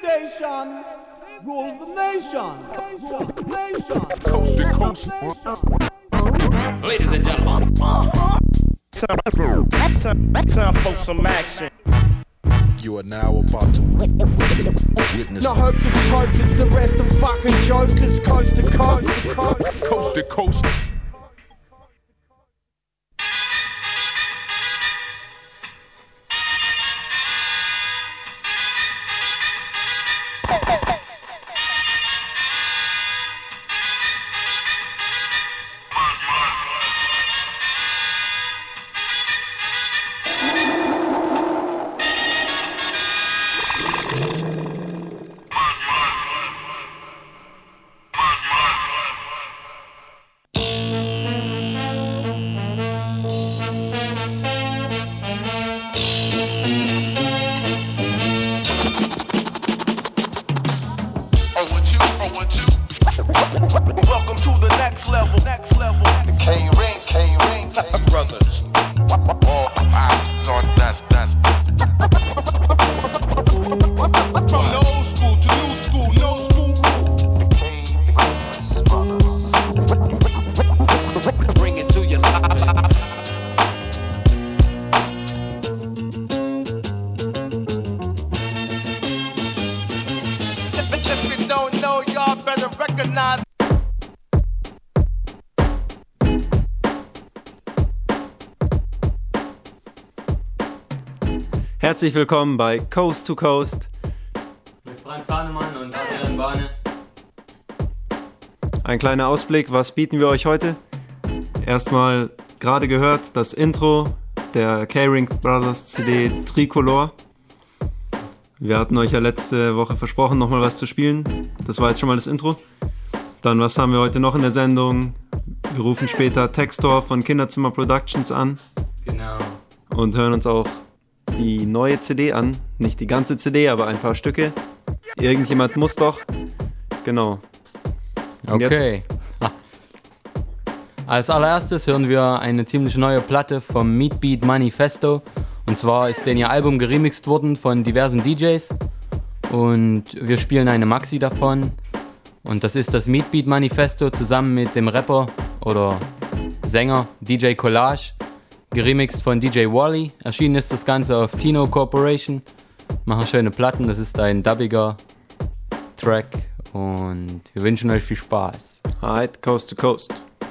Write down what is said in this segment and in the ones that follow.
station rules the nation. Coast to coast. Ladies and gentlemen. Time for some action. You are now about to witness. No hocus pocus, the rest of fucking jokers, coast to coast, Coast to coast. Welcome to the next level. K-Ring, brothers. All eyes on that's. From the old school to new school, no school rule. K-Ring brothers. Bring it to your life. If you don't know, y'all better recognize. Herzlich willkommen bei Coast to Coast. Mit Franz Hahnemann und Adrian Bahne. Ein kleiner Ausblick, was bieten wir euch heute? Erstmal gerade gehört das Intro der K-Ring Brothers CD Tricolor. Wir hatten euch ja letzte Woche versprochen, nochmal was zu spielen. Das war jetzt schon mal das Intro. Dann, was haben wir heute noch in der Sendung? Wir rufen später Textor von Kinderzimmer Productions an. Genau. Und hören uns auch die neue CD an. Nicht die ganze CD, aber ein paar Stücke. Irgendjemand muss doch. Genau. Und Okay. Als allererstes hören wir eine ziemlich neue Platte vom Meatbeat Manifesto. Und zwar ist denn ihr Album geremixed worden von diversen DJs. Und wir spielen eine Maxi davon. Und das ist das Meatbeat Manifesto zusammen mit dem Rapper oder Sänger DJ Collage. Geremixed von DJ Wally. Erschienen ist das Ganze auf Tino Corporation. Machen schöne Platten. Das ist ein dubbiger Track. Und wir wünschen euch viel Spaß. Alright, Coast to Coast.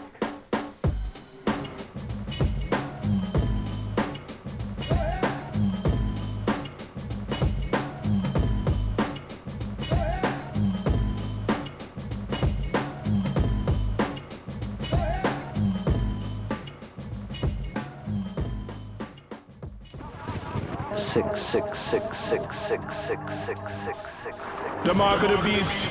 The mark of the beast.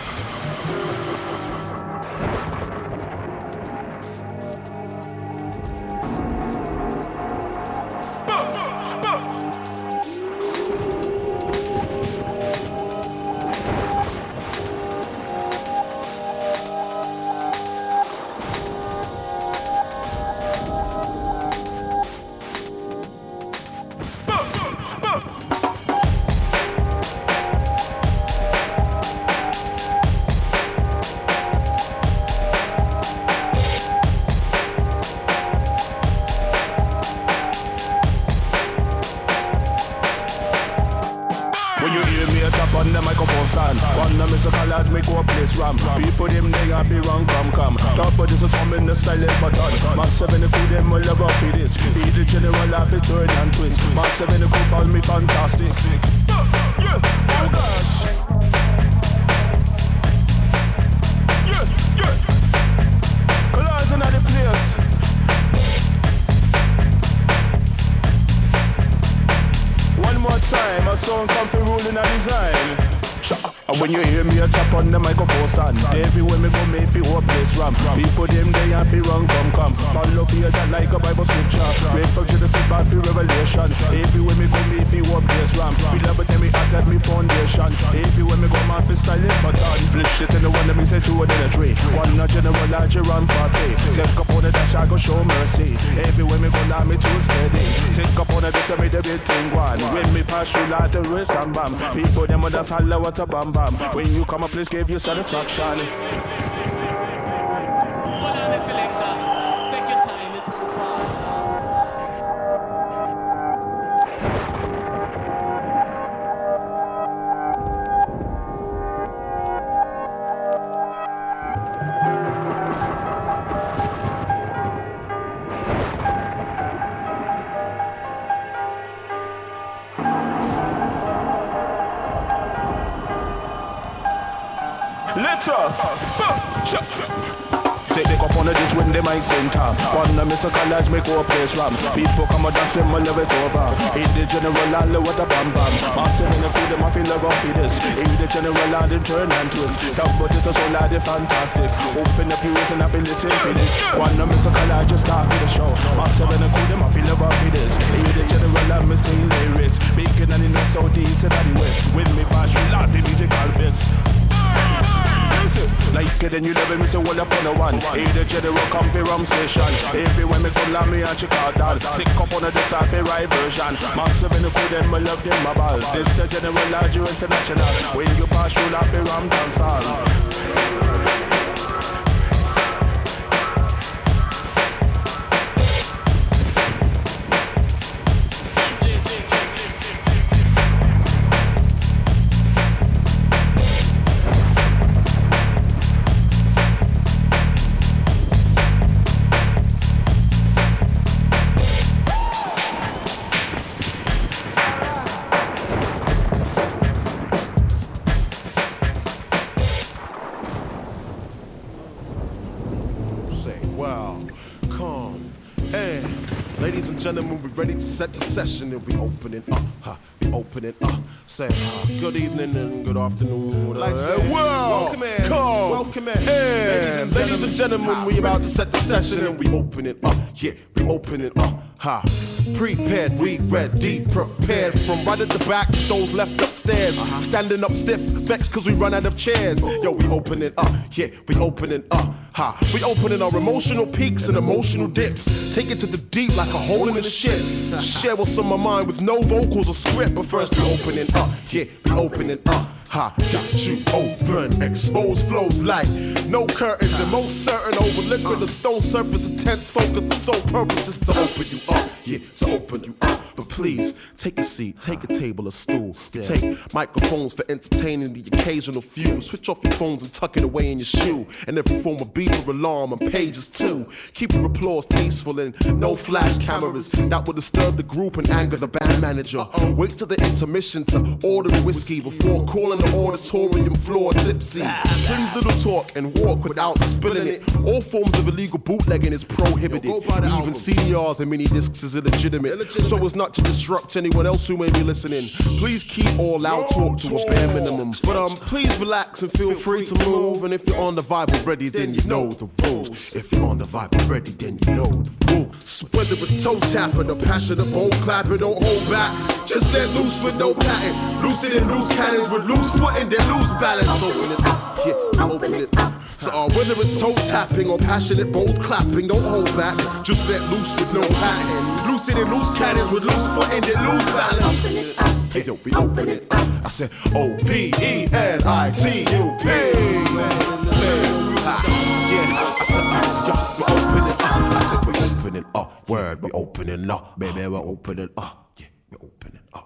On the microphone stand, on the Mr. College make go place ram. People them they have to run come. Top of this is coming the silent button. Massive in the cool them will love up for this. Be the general laugh it turn and twist. Massive in the cool call me fantastic. Yeah, oh gosh. Yeah. Collage in the place. One more time, a song come for ruling a design. And when you hear me a tap on the microphone stand, everywhere me go me feel whole place ram. People them they have to run come. Follow fear that like a Bible scripture. Wait for you to sit back for revelation. Everywhere me go me feel whole place ram. We love it then me act like me foundation. Everywhere me go man fi style it but on. Flish it in the one that me say two in the tree. One a general large run party. Sick up on the dash I go show mercy. Everywhere me go now me too steady. Sick up on the this I made a big thing one. When me pass through like the wrist and bam. People them with us holla what's a bam bam. When you come up please give you satisfaction. Hold on, the selector. Take your time, it's too far. Let's off. Take up on this when they might center. One the miss a college make go place ram. People come and dance them and love it over. In the general all what a bam bam. Massive in the food them I feel love off this. In the general all them turn and twist. Talk about this a so loud fantastic. Open up ears and I feel listen for this. One the miss a college just start for the show. Massive in the food them I feel love off this. In the general all me sing lyrics. Bigger than in the south east and the west. With me pass you lot the musical fest. Like it then you never miss a one up on the one. Hey, the general come for rum session. Everywhere me come la me and Chicago. Sick up on the Safi right version. Massive in the cool them, I love them my ball. This a general large international. When you pass you la for rum dance hall. Gentlemen, we ready to set the session and we opening up, we opening up. Say good evening and good afternoon. Like say, welcome in, welcome in. Hey, ladies and gentlemen, we about to set the session and we opening up. Yeah, we opening up. Ha, prepared, we ready, prepared. From right at the back to those left upstairs. Standing up stiff, vexed cause we run out of chairs. Yo, we opening up, yeah, we opening up. Ha, we opening our emotional peaks and emotional dips. Take it to the deep like a hole in the ship. Share what's on my mind with no vocals or script. But first we opening up, yeah, we opening up. Ha, got you open, exposed flows like no curtains. And most certain over liquid, the stone surface, intense focus. The sole purpose is to open you up, yeah, to open you up. But please, take a seat, take a table, a stool. Take microphones for entertaining the occasional few. Switch off your phones and tuck it away in your shoe. And every form of beat or alarm on pages too. Keep your applause tasteful and no flash cameras. That would disturb the group and anger the band manager. Wait till the intermission to order whiskey before calling the auditorium floor tipsy. Please little talk and walk without spilling it. All forms of illegal bootlegging is prohibited. Even CDRs and mini discs is illegitimate. So as not to disrupt anyone else who may be listening. Please keep all loud talk to a bare minimum. But please relax and feel free to move. And if you're on the vibe already, then you know the rules. If you're on the vibe already, then you know the rules. Whether it's toe tapping or passionate bowl clapping, don't hold back. Just let loose with no pattern. Lucid and loose cannons with loose footing, then lose balance. Open it up, yeah, open it up. So whether it's toe tapping or passionate bowl clapping, don't hold back. Just let loose with no pattern. Lucid and loose cannons with loose footing, then lose balance. Open it up, hey yo, we open it up. I said OPENITUP. Yeah, I said yo, we open it up. I said we open it up. Word, we opening up, baby, we're opening up. Yeah, we opening up.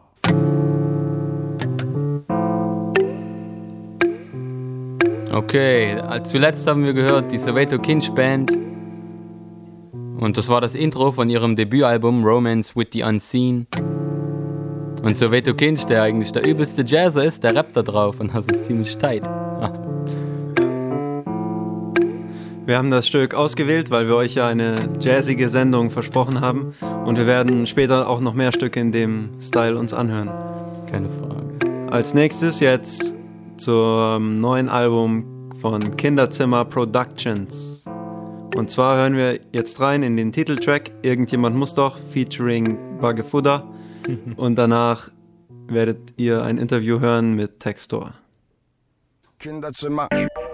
Okay, zuletzt haben wir gehört die Soweto Kinch Band und das war das Intro von ihrem Debütalbum Romance with the Unseen. Und Soweto Kinch, der eigentlich der übelste Jazzer ist, der rappt da drauf und das ist ziemlich tight. Wir haben das Stück ausgewählt, weil wir euch ja eine jazzige Sendung versprochen haben und wir werden später auch noch mehr Stücke in dem Style uns anhören. Keine Frage. Als nächstes jetzt zum neuen Album von Kinderzimmer Productions. Und zwar hören wir jetzt rein in den Titeltrack Irgendjemand muss doch featuring Bagefuda und danach werdet ihr ein Interview hören mit Textor. Kinderzimmer.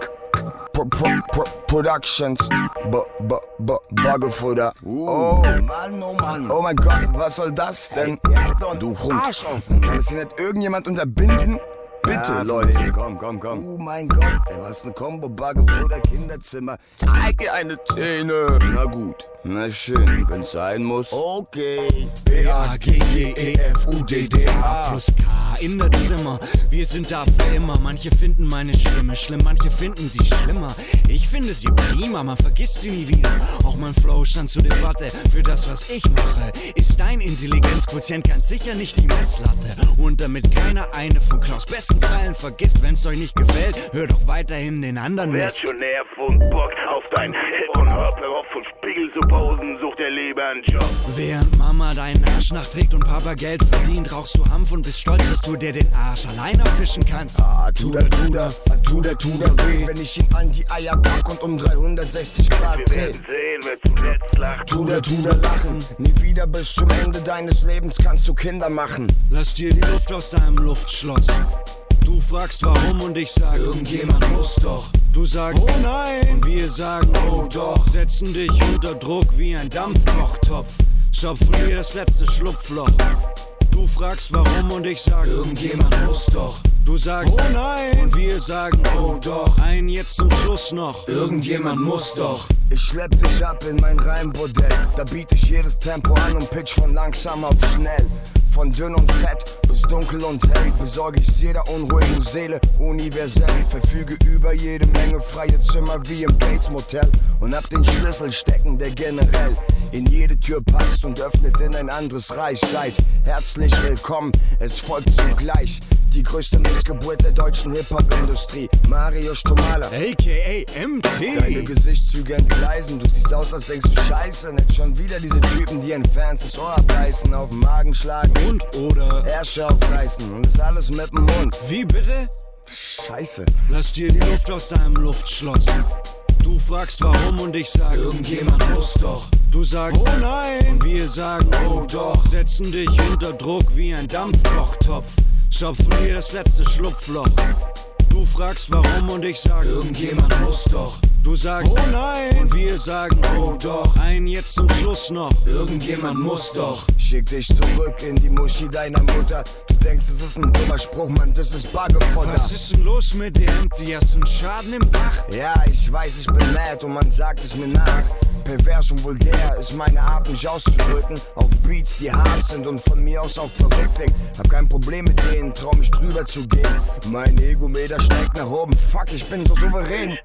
Productions. Buggefutter. Oh Mann, oh Mann. Oh mein Gott, was soll das denn? Du Hund. Kann das hier nicht irgendjemand unterbinden? Bitte, ja, Leute. Komm. Oh mein Gott, was eine Kombo, Buggefutter, Kinderzimmer. Zeige eine Zähne. Na gut, na schön, wenn's sein muss. Okay. BAGGEFUDDA plus K in der Zimmer. Wir sind da für immer. Manche finden meine Stimme schlimm, manche finden sie schlimmer. Ich finde sie prima, man vergisst sie nie wieder. Auch mein Flow stand zur Debatte. Für das, was ich mache, ist dein Intelligenzquotient ganz sicher nicht die Messlatte. Und damit keiner eine von Klaus' besten Zeilen vergisst, wenn's euch nicht gefällt, hört doch weiterhin den anderen Mist. Wer schon Nerv und Bock auf dein Hip und Hop, hör auf von Spiegel zu posen, such dir lieber einen Job. Während Mama deinen Arsch nachträgt und Papa Geld verdient, rauchst du Hanf und bist stolz, dass du dir den Arsch allein abwischen kannst. Tut er weh, wenn ich ihn an die Eier pack und um 360 Grad dreh. Wir werden sehen, wer zuletzt lacht. Tut er lachen, nie wieder bis zum Ende deines Lebens kannst du Kinder machen. Lass dir die Luft aus deinem Luftschloss. Du fragst warum und ich sag, irgendjemand muss doch. Du sagst, oh nein, und wir sagen, oh doch. Setzen dich unter Druck wie ein Dampfkochtopf. Stopfen dir das letzte Schlupfloch. Du fragst warum und ich sag, irgendjemand muss doch. Du sagst, oh nein, und wir sagen, oh doch. Ein jetzt zum Schluss noch, irgendjemand muss doch. Ich schlepp dich ab in mein Reimbordell. Da biet ich jedes Tempo an und pitch von langsam auf schnell. Von dünn und fett bis dunkel und hell besorge ich's jeder unruhigen Seele universell. Verfüge über jede Menge freie Zimmer wie im Bates Motel und hab den Schlüssel stecken, der generell in jede Tür passt und öffnet in ein anderes Reich. Seid herzlich willkommen, es folgt zugleich die größte Missgeburt der deutschen Hip-Hop-Industrie. Mario Stomala, a.k.a. MT. Deine Gesichtszüge entgleisen, du siehst aus, als denkst du Scheiße. Nicht schon wieder diese Typen, die ihren Fans das Ohr abreißen, auf den Magen schlagen und oder Ärsche aufreißen und das alles mit dem Mund. Wie bitte? Scheiße. Lass dir die Luft aus deinem Luftschloss. Du fragst warum und ich sag, irgendjemand muss doch. Du sagst, oh nein, und wir sagen, oh doch. Setzen dich unter Druck wie ein Dampfkochtopf. Stopfen dir das letzte Schlupfloch. Du fragst warum und ich sag, irgendjemand muss doch. Du sagst, oh nein, und wir sagen, oh doch. Ein jetzt zum Schluss noch, irgendjemand muss doch. Schick dich zurück in die Muschi deiner Mutter. Du denkst, es ist ein dummer Spruch, Mann, das ist Baggefutter. Was ist denn los mit dir, MT? Hast du einen Schaden im Dach? Ja, ich weiß, ich bin mad und man sagt es mir nach. Pervers und vulgär ist meine Art, mich auszudrücken. Auf Beats, die hart sind und von mir aus auch verrückt klingen. Hab kein Problem mit denen, trau mich drüber zu gehen. Mein Egometer steigt nach oben, fuck, ich bin so souverän.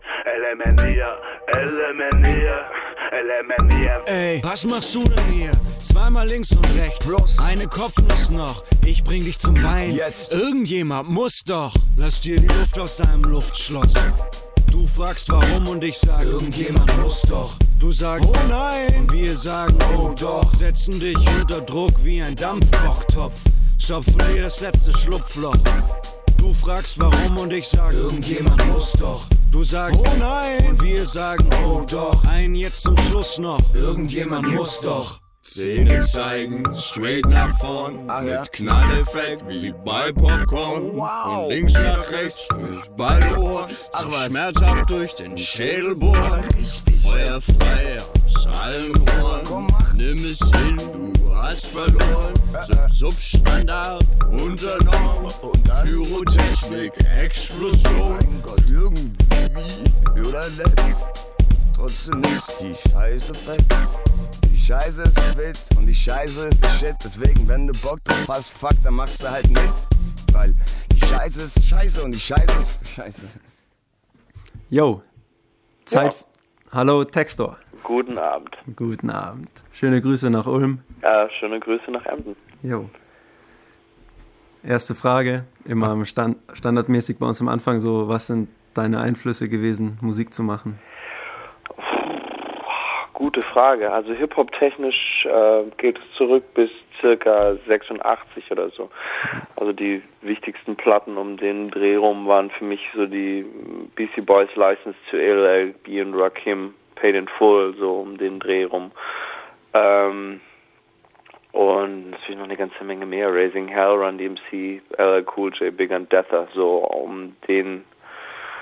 Eliminier. Ey, was machst du denn hier? Zweimal links und rechts, Plus. eine Kopfnuss noch. Ich bring dich zum Wein. Jetzt. Irgendjemand muss doch. Lass dir die Luft aus deinem Luftschloss. Du fragst warum und ich sag, irgendjemand muss doch. Du sagst, oh nein, und wir sagen, oh doch. Setzen dich unter Druck wie ein Dampfkochtopf. Stopfen dir das letzte Schlupfloch. Du fragst warum und ich sag, irgendjemand muss doch. Du sagst, oh nein, und wir sagen, oh doch. Ein jetzt zum Schluss noch, irgendjemand muss doch. Zähne zeigen, straight nach vorn, mit Knalleffekt wie bei Popcorn. Von links nach rechts, durch beide Ohren, so schmerzhaft durch den Schädel bohren. Feuerfrei aus allen Rohren, nimm es hin, du hast verloren. Substandard unternommen, Pyrotechnik, Explosion. Mein Gott, irgendwie, oder nicht? Trotzdem ist die Scheiße fett. Die Scheiße ist fit und die Scheiße ist der Shit. Deswegen, wenn du Bock drauf hast, fuck, dann machst du halt mit. Weil die Scheiße ist Scheiße und die Scheiße ist Scheiße. Yo, Zeit. Ja. Hallo Textor. Guten Abend. Guten Abend. Schöne Grüße nach Ulm. Schöne Grüße nach Emden. Jo. Erste Frage, immer standardmäßig bei uns am Anfang so, was sind deine Einflüsse gewesen, Musik zu machen? Gute Frage. Also Hip-Hop-technisch geht es zurück bis circa 86 oder so. Also die wichtigsten Platten um den Dreh rum waren für mich so die Beastie Boys License to Ill, L.B. und Rakim, Paid in Full, so um den Dreh rum. Und natürlich noch eine ganze Menge mehr. Raising Hell, Run DMC, LL Cool J, Big and Deather, so um den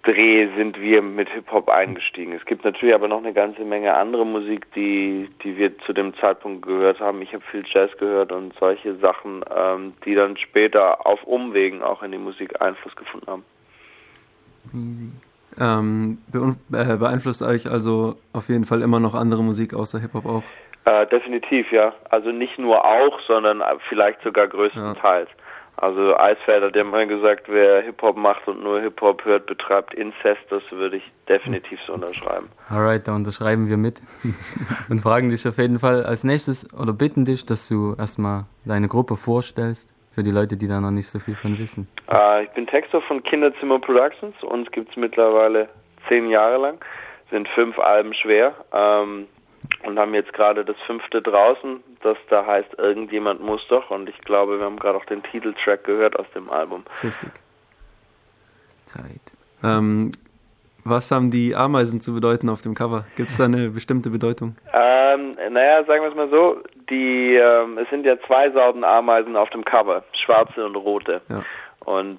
Dreh sind wir mit Hip-Hop eingestiegen. Es gibt natürlich aber noch eine ganze Menge andere Musik, die wir zu dem Zeitpunkt gehört haben. Ich habe viel Jazz gehört und solche Sachen, die dann später auf Umwegen auch in die Musik Einfluss gefunden haben. Easy. Beeinflusst euch also auf jeden Fall immer noch andere Musik außer Hip-Hop auch? Definitiv, ja. Also nicht nur auch, sondern vielleicht sogar größtenteils. Ja. Also Eisfeld hat immer gesagt, wer Hip-Hop macht und nur Hip-Hop hört, betreibt Inzest. Das würde ich definitiv so unterschreiben. Alright, da unterschreiben wir mit. Und fragen dich auf jeden Fall als nächstes, oder bitten dich, dass du erstmal deine Gruppe vorstellst, für die Leute, die da noch nicht so viel von wissen. Ich bin Texter von Kinderzimmer Productions. Uns gibt es mittlerweile 10 Jahre lang. Sind 5 Alben schwer. Und haben jetzt gerade das 5. draußen, das da heißt Irgendjemand muss doch, und ich glaube, wir haben gerade auch den Titeltrack gehört aus dem Album. Richtig. Zeit. Was haben die Ameisen zu bedeuten auf dem Cover? Gibt es da eine bestimmte Bedeutung? Naja, sagen wir es mal so, es sind ja 2 Sorten Ameisen auf dem Cover, schwarze und rote. Ja. Und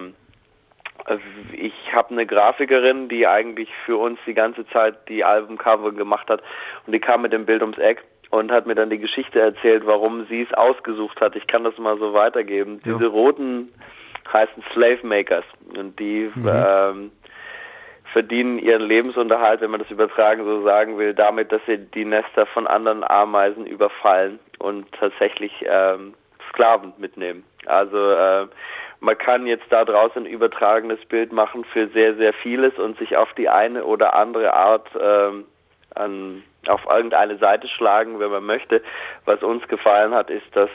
ich habe eine Grafikerin, die eigentlich für uns die ganze Zeit die Albumcover gemacht hat, und die kam mit dem Bild ums Eck und hat mir dann die Geschichte erzählt, warum sie es ausgesucht hat. Ich kann das mal so weitergeben. Jo. Diese roten heißen Slave Makers, und die verdienen ihren Lebensunterhalt, wenn man das übertragen so sagen will, damit, dass sie die Nester von anderen Ameisen überfallen und tatsächlich Sklaven mitnehmen. Also man kann jetzt da draußen ein übertragenes Bild machen für sehr, sehr vieles und sich auf die eine oder andere Art auf irgendeine Seite schlagen, wenn man möchte. Was uns gefallen hat, ist, dass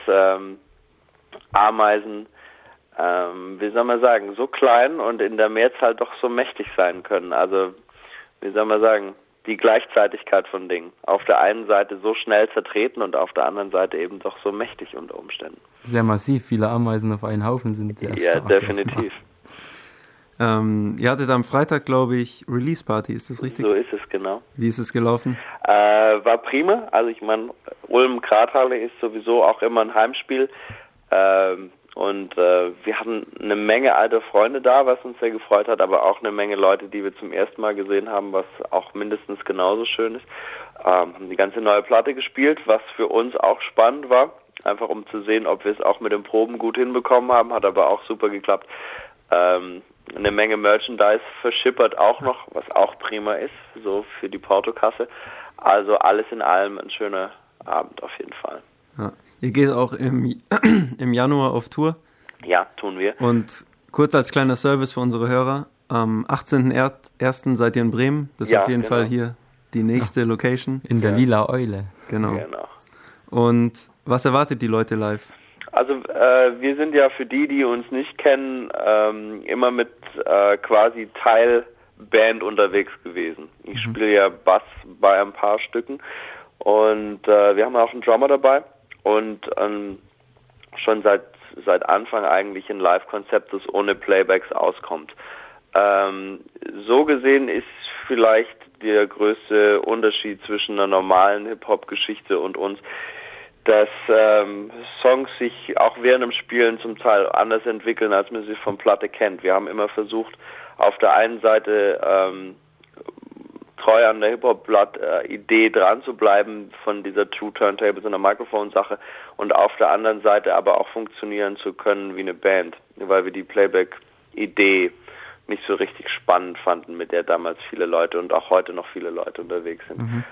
Ameisen, wie soll man sagen, so klein und in der Mehrzahl doch so mächtig sein können. Also, wie soll man sagen, die Gleichzeitigkeit von Dingen. Auf der einen Seite so schnell zertreten und auf der anderen Seite eben doch so mächtig unter Umständen. Sehr massiv, viele Ameisen auf einen Haufen sind sehr stark. Ja, definitiv. Ihr hattet am Freitag, glaube ich, Release-Party, ist das richtig? So ist es, genau. Wie ist es gelaufen? War prima, also ich meine, Ulm-Gradhalle ist sowieso auch immer ein Heimspiel. Und wir hatten eine Menge alter Freunde da, was uns sehr gefreut hat, aber auch eine Menge Leute, die wir zum ersten Mal gesehen haben, was auch mindestens genauso schön ist. Haben die ganze neue Platte gespielt, was für uns auch spannend war, einfach um zu sehen, ob wir es auch mit den Proben gut hinbekommen haben, hat aber auch super geklappt. Eine Menge Merchandise verschippert auch noch, was auch prima ist, so für die Portokasse. Also alles in allem ein schöner Abend auf jeden Fall. Ja. Ihr geht auch im Januar auf Tour. Ja, tun wir. Und kurz als kleiner Service für unsere Hörer, am 18.01. seid ihr in Bremen. Das ist auf jeden Fall hier die nächste Location. In der Lila Eule. Genau. Und was erwartet die Leute live? Also wir sind ja für die uns nicht kennen, immer mit quasi Teilband unterwegs gewesen. Ich spiele ja Bass bei ein paar Stücken und wir haben auch einen Drummer dabei und schon seit Anfang eigentlich ein Live-Konzept, das ohne Playbacks auskommt. So gesehen ist vielleicht der größte Unterschied zwischen einer normalen Hip-Hop-Geschichte und uns, dass Songs sich auch während dem Spielen zum Teil anders entwickeln, als man sie von Platte kennt. Wir haben immer versucht, auf der einen Seite treu an der Hip-Hop-Idee dran zu bleiben von dieser Two Turntables und der Microphone-Sache und auf der anderen Seite aber auch funktionieren zu können wie eine Band, weil wir die Playback-Idee nicht so richtig spannend fanden, mit der damals viele Leute und auch heute noch viele Leute unterwegs sind.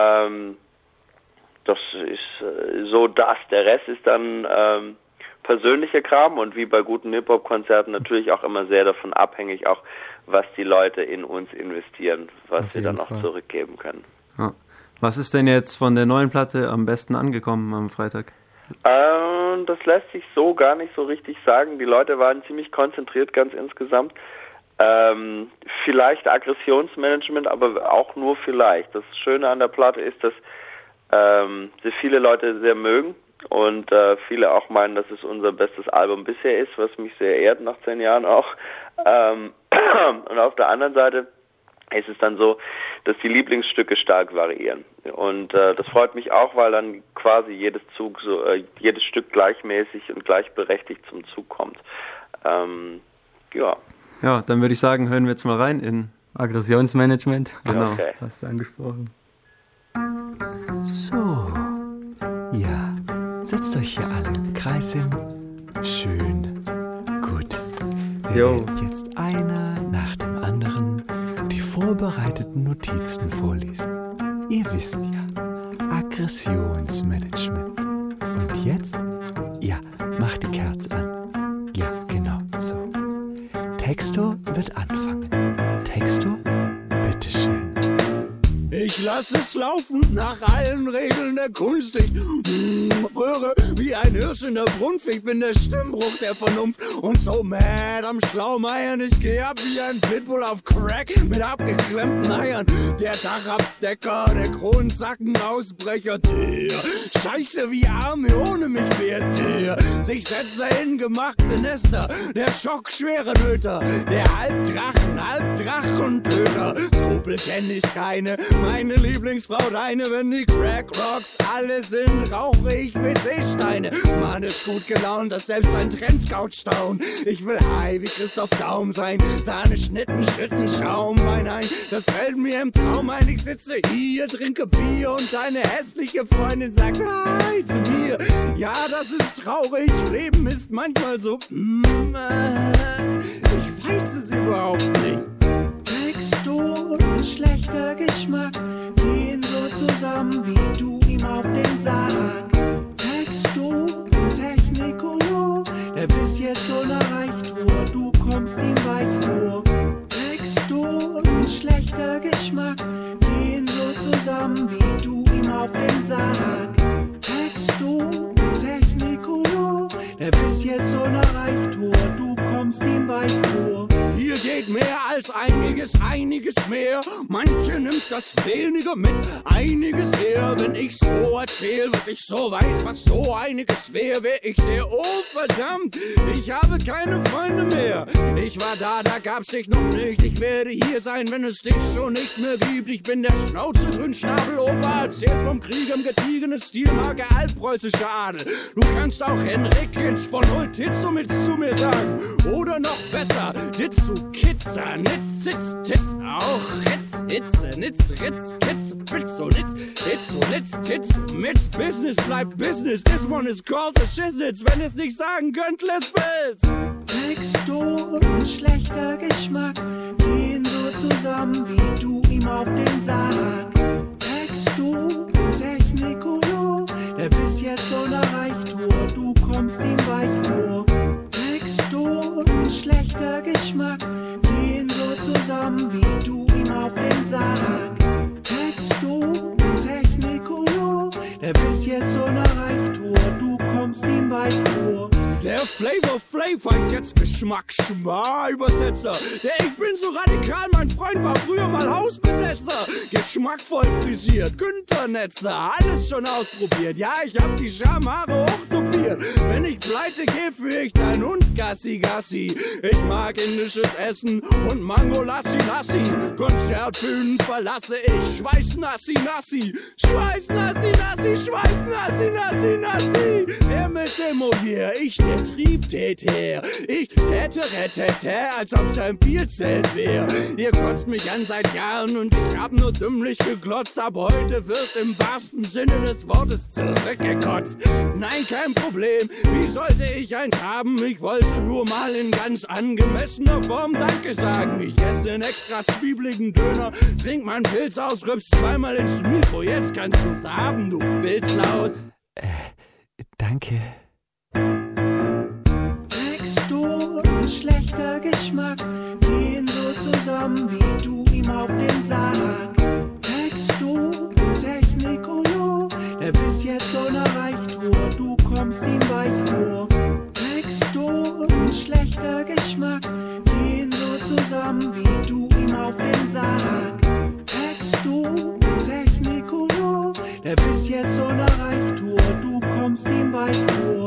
Das ist so das. Der Rest ist dann persönlicher Kram und wie bei guten Hip-Hop-Konzerten natürlich auch immer sehr davon abhängig, auch was die Leute in uns investieren, was sie dann auch zurückgeben können. Ja. Was ist denn jetzt von der neuen Platte am besten angekommen am Freitag? Das lässt sich so gar nicht so richtig sagen. Die Leute waren ziemlich konzentriert ganz insgesamt. Vielleicht Aggressionsmanagement, aber auch nur vielleicht. Das Schöne an der Platte ist, dass sie viele Leute sehr mögen und viele auch meinen, dass es unser bestes Album bisher ist, was mich sehr ehrt nach 10 Jahren auch. Und auf der anderen Seite ist es dann so, dass die Lieblingsstücke stark variieren. Und das freut mich auch, weil dann quasi jedes Stück gleichmäßig und gleichberechtigt zum Zug kommt. Ja. Ja, dann würde ich sagen, hören wir jetzt mal rein in Aggressionsmanagement. Genau. Okay. Hast du angesprochen. So, ja, setzt euch hier alle im Kreis hin. Schön, gut. Wir werden jetzt einer nach dem anderen die vorbereiteten Notizen vorlesen. Ihr wisst ja, Aggressionsmanagement. Und jetzt, ja, macht die Kerze an. Ja, genau, so. Texto wird anfangen. Texto, bitteschön. Ich lasse es laufen nach allen Regeln der Kunst. Ich rühre wie ein Hirsch in der Brunft. Ich bin der Stimmbruch der Vernunft und so mad am Schlaumeiern. Ich geh ab wie ein Pitbull auf Crack mit abgeklemmten Eiern. Der Dachabdecker, der Kronzackenausbrecher, der Scheiße wie Arme ohne mich wehrt, der sich Setzer in gemachte Nester, der schockschwere Nöter, der Halbdrachentöter. Skrupel kenn ich keine. Meine Lieblingsfrau, deine, wenn die Crack-Rocks alle sind, rauche ich WC-Steine. Mann ist gut gelaunt, dass selbst ein Trendscout staunt. Ich will high wie Christoph Daum sein, Sahne, Schritten, Schaum. Nein, das fällt mir im Traum ein. Ich sitze hier, trinke Bier und deine hässliche Freundin sagt hi zu mir. Ja, das ist traurig, Leben ist manchmal so, ich weiß es überhaupt nicht. Texto und schlechter Geschmack gehen so zusammen wie du ihm auf den Sack. Texto und Technicolor, der bis jetzt unerreicht wurde, du kommst ihm weich vor. Texto und schlechter Geschmack gehen so zusammen wie du ihm auf den Sack. Texto und Technicolor, der bis jetzt unerreicht wurde, du kommst ihm weich vor. Hier geht mehr als einiges mehr. Manche nimmt das weniger mit, einiges her. Wenn ich so erzähl, was ich so weiß, was so einiges wär ich der, oh verdammt, ich habe keine Freunde mehr. Ich war da gab's dich noch nicht. Ich werde hier sein, wenn es dich schon nicht mehr gibt. Ich bin der Schnauze, Grünschnabeloper, erzählt vom Krieg im gediegenen Stilmarke altpreußischer Adel. Du kannst auch Henrik Hitz von Holtitzomitz zu mir sagen. Oder noch besser, Ditzu, Kitzer, Nitz, Sitz, Titz, auch Ritz, Hitze, Nitz, Ritz, Kitz, Pizzo, Nitz, Hitzo, Nitz, Titz, Mitz, Business bleibt Business, this one is called a Shiznitz, wenn es nicht sagen könnt, lässt Pilz. Texto und schlechter Geschmack gehen so zusammen wie du ihm auf den Sack. Texto und Technicolor, der bis jetzt unerreicht wurde, du kommst ihm weich vor. Texto und schlechter Geschmack gehen so zusammen wie du ihm auf den Sack. Texto und Technicolor, der bis jetzt unerreicht wurde, du kommst ihm weich vor. Der Flavor Flav heißt jetzt Geschmacksschma-Übersetzer. Der Ich bin so radikal, mein Freund war früher mal Hausbesetzer. Geschmackvoll frisiert, Günther Netzer, alles schon ausprobiert. Ja, ich hab die Schamhaare hochtopiert. Wenn ich pleite geh, führ ich deinen Hund Gassi Gassi. Ich mag indisches Essen und Mango Lassi Lassi. Konzertbühnen verlasse ich, Schweiß Nassi Nassi. Schweiß Nassi Nassi, Schweiß Nassi Nassi Nassi. Der mit dem hier, ich der Triebtäter. Ich täte, als ob's ein Bierzelt wär. Ihr kotzt mich an seit Jahren und ich hab nur dümmlich geglotzt. Ab heute wird im wahrsten Sinne des Wortes zurückgekotzt. Nein, kein Problem, wie sollte ich eins haben? Ich wollte nur mal in ganz angemessener Form Danke sagen. Ich esse den extra zwiebligen Döner, trink meinen Pilz aus, rübs zweimal ins Mikro. Jetzt kannst du's haben, du Pilzlaus. Danke. Texto und schlechter Geschmack gehen so zusammen wie du ihm auf den Sack. Texto und Technicolor, der bis jetzt unerreicht wurde, du kommst ihm weich vor. Texto und schlechter Geschmack gehen so zusammen wie du ihm auf den Sack. Texto und Technicolor, der bis jetzt unerreicht wurde, du kommst ihm weich vor.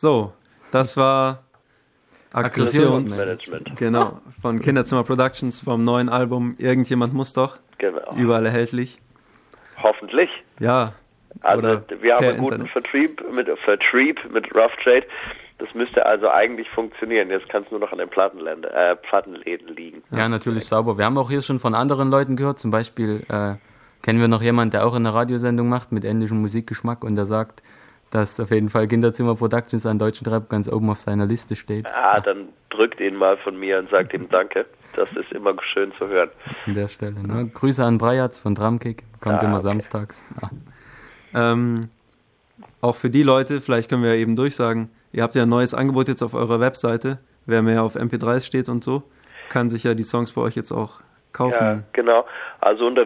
So, das war Aggressionsmanagement. Genau, von Kinderzimmer Productions vom neuen Album Irgendjemand muss doch. Genau. Überall erhältlich. Hoffentlich. Ja. Also wir haben einen guten Vertrieb mit Rough Trade. Das müsste also eigentlich funktionieren. Jetzt kann es nur noch an den Plattenläden liegen. Ja, natürlich sauber. Wir haben auch hier schon von anderen Leuten gehört. Zum Beispiel kennen wir noch jemanden, der auch eine Radiosendung macht mit ähnlichem Musikgeschmack und der sagt, dass auf jeden Fall Kinderzimmer Productions an deutschen Rap ganz oben auf seiner Liste steht. Dann drückt ihn mal von mir und sagt ihm Danke. Das ist immer schön zu hören. An der Stelle. Ne? Grüße an Breyatz von Drumkick. Kommt immer samstags. Auch für die Leute, vielleicht können wir ja eben durchsagen, ihr habt ja ein neues Angebot jetzt auf eurer Webseite. Wer mehr auf MP3s steht und so, kann sich ja die Songs bei euch jetzt auch kaufen. Ja, genau. Also unter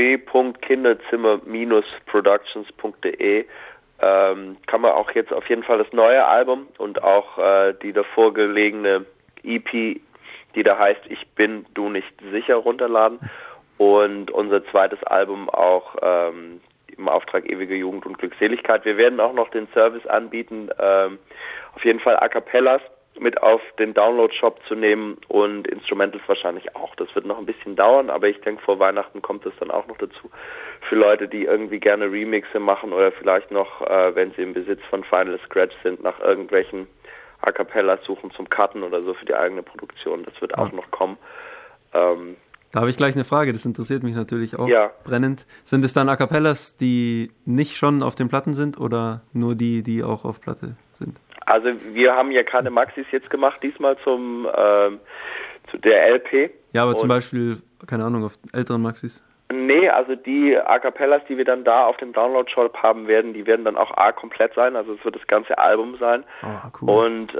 www.kinderzimmer-productions.de kann man auch jetzt auf jeden Fall das neue Album und auch die davor gelegene EP, die da heißt Ich bin, du nicht sicher, runterladen und unser zweites Album auch im Auftrag Ewige Jugend und Glückseligkeit. Wir werden auch noch den Service anbieten, auf jeden Fall A Cappellas mit auf den Download-Shop zu nehmen und Instrumentals wahrscheinlich auch. Das wird noch ein bisschen dauern, aber ich denke, vor Weihnachten kommt es dann auch noch dazu. Für Leute, die irgendwie gerne Remixe machen oder vielleicht noch, wenn sie im Besitz von Final Scratch sind, nach irgendwelchen A Cappellas suchen zum Cutten oder so für die eigene Produktion. Das wird auch noch kommen. Da habe ich gleich eine Frage, das interessiert mich natürlich auch brennend. Sind es dann A Cappellas, die nicht schon auf den Platten sind oder nur die auch auf Platte sind? Also wir haben ja keine Maxis jetzt gemacht, diesmal zu der LP. Ja, aber zum Beispiel, keine Ahnung, auf älteren Maxis? Nee, also die A Cappellas, die wir dann da auf dem Download-Shop haben werden, die werden dann auch komplett sein, also es wird das ganze Album sein. Cool. Und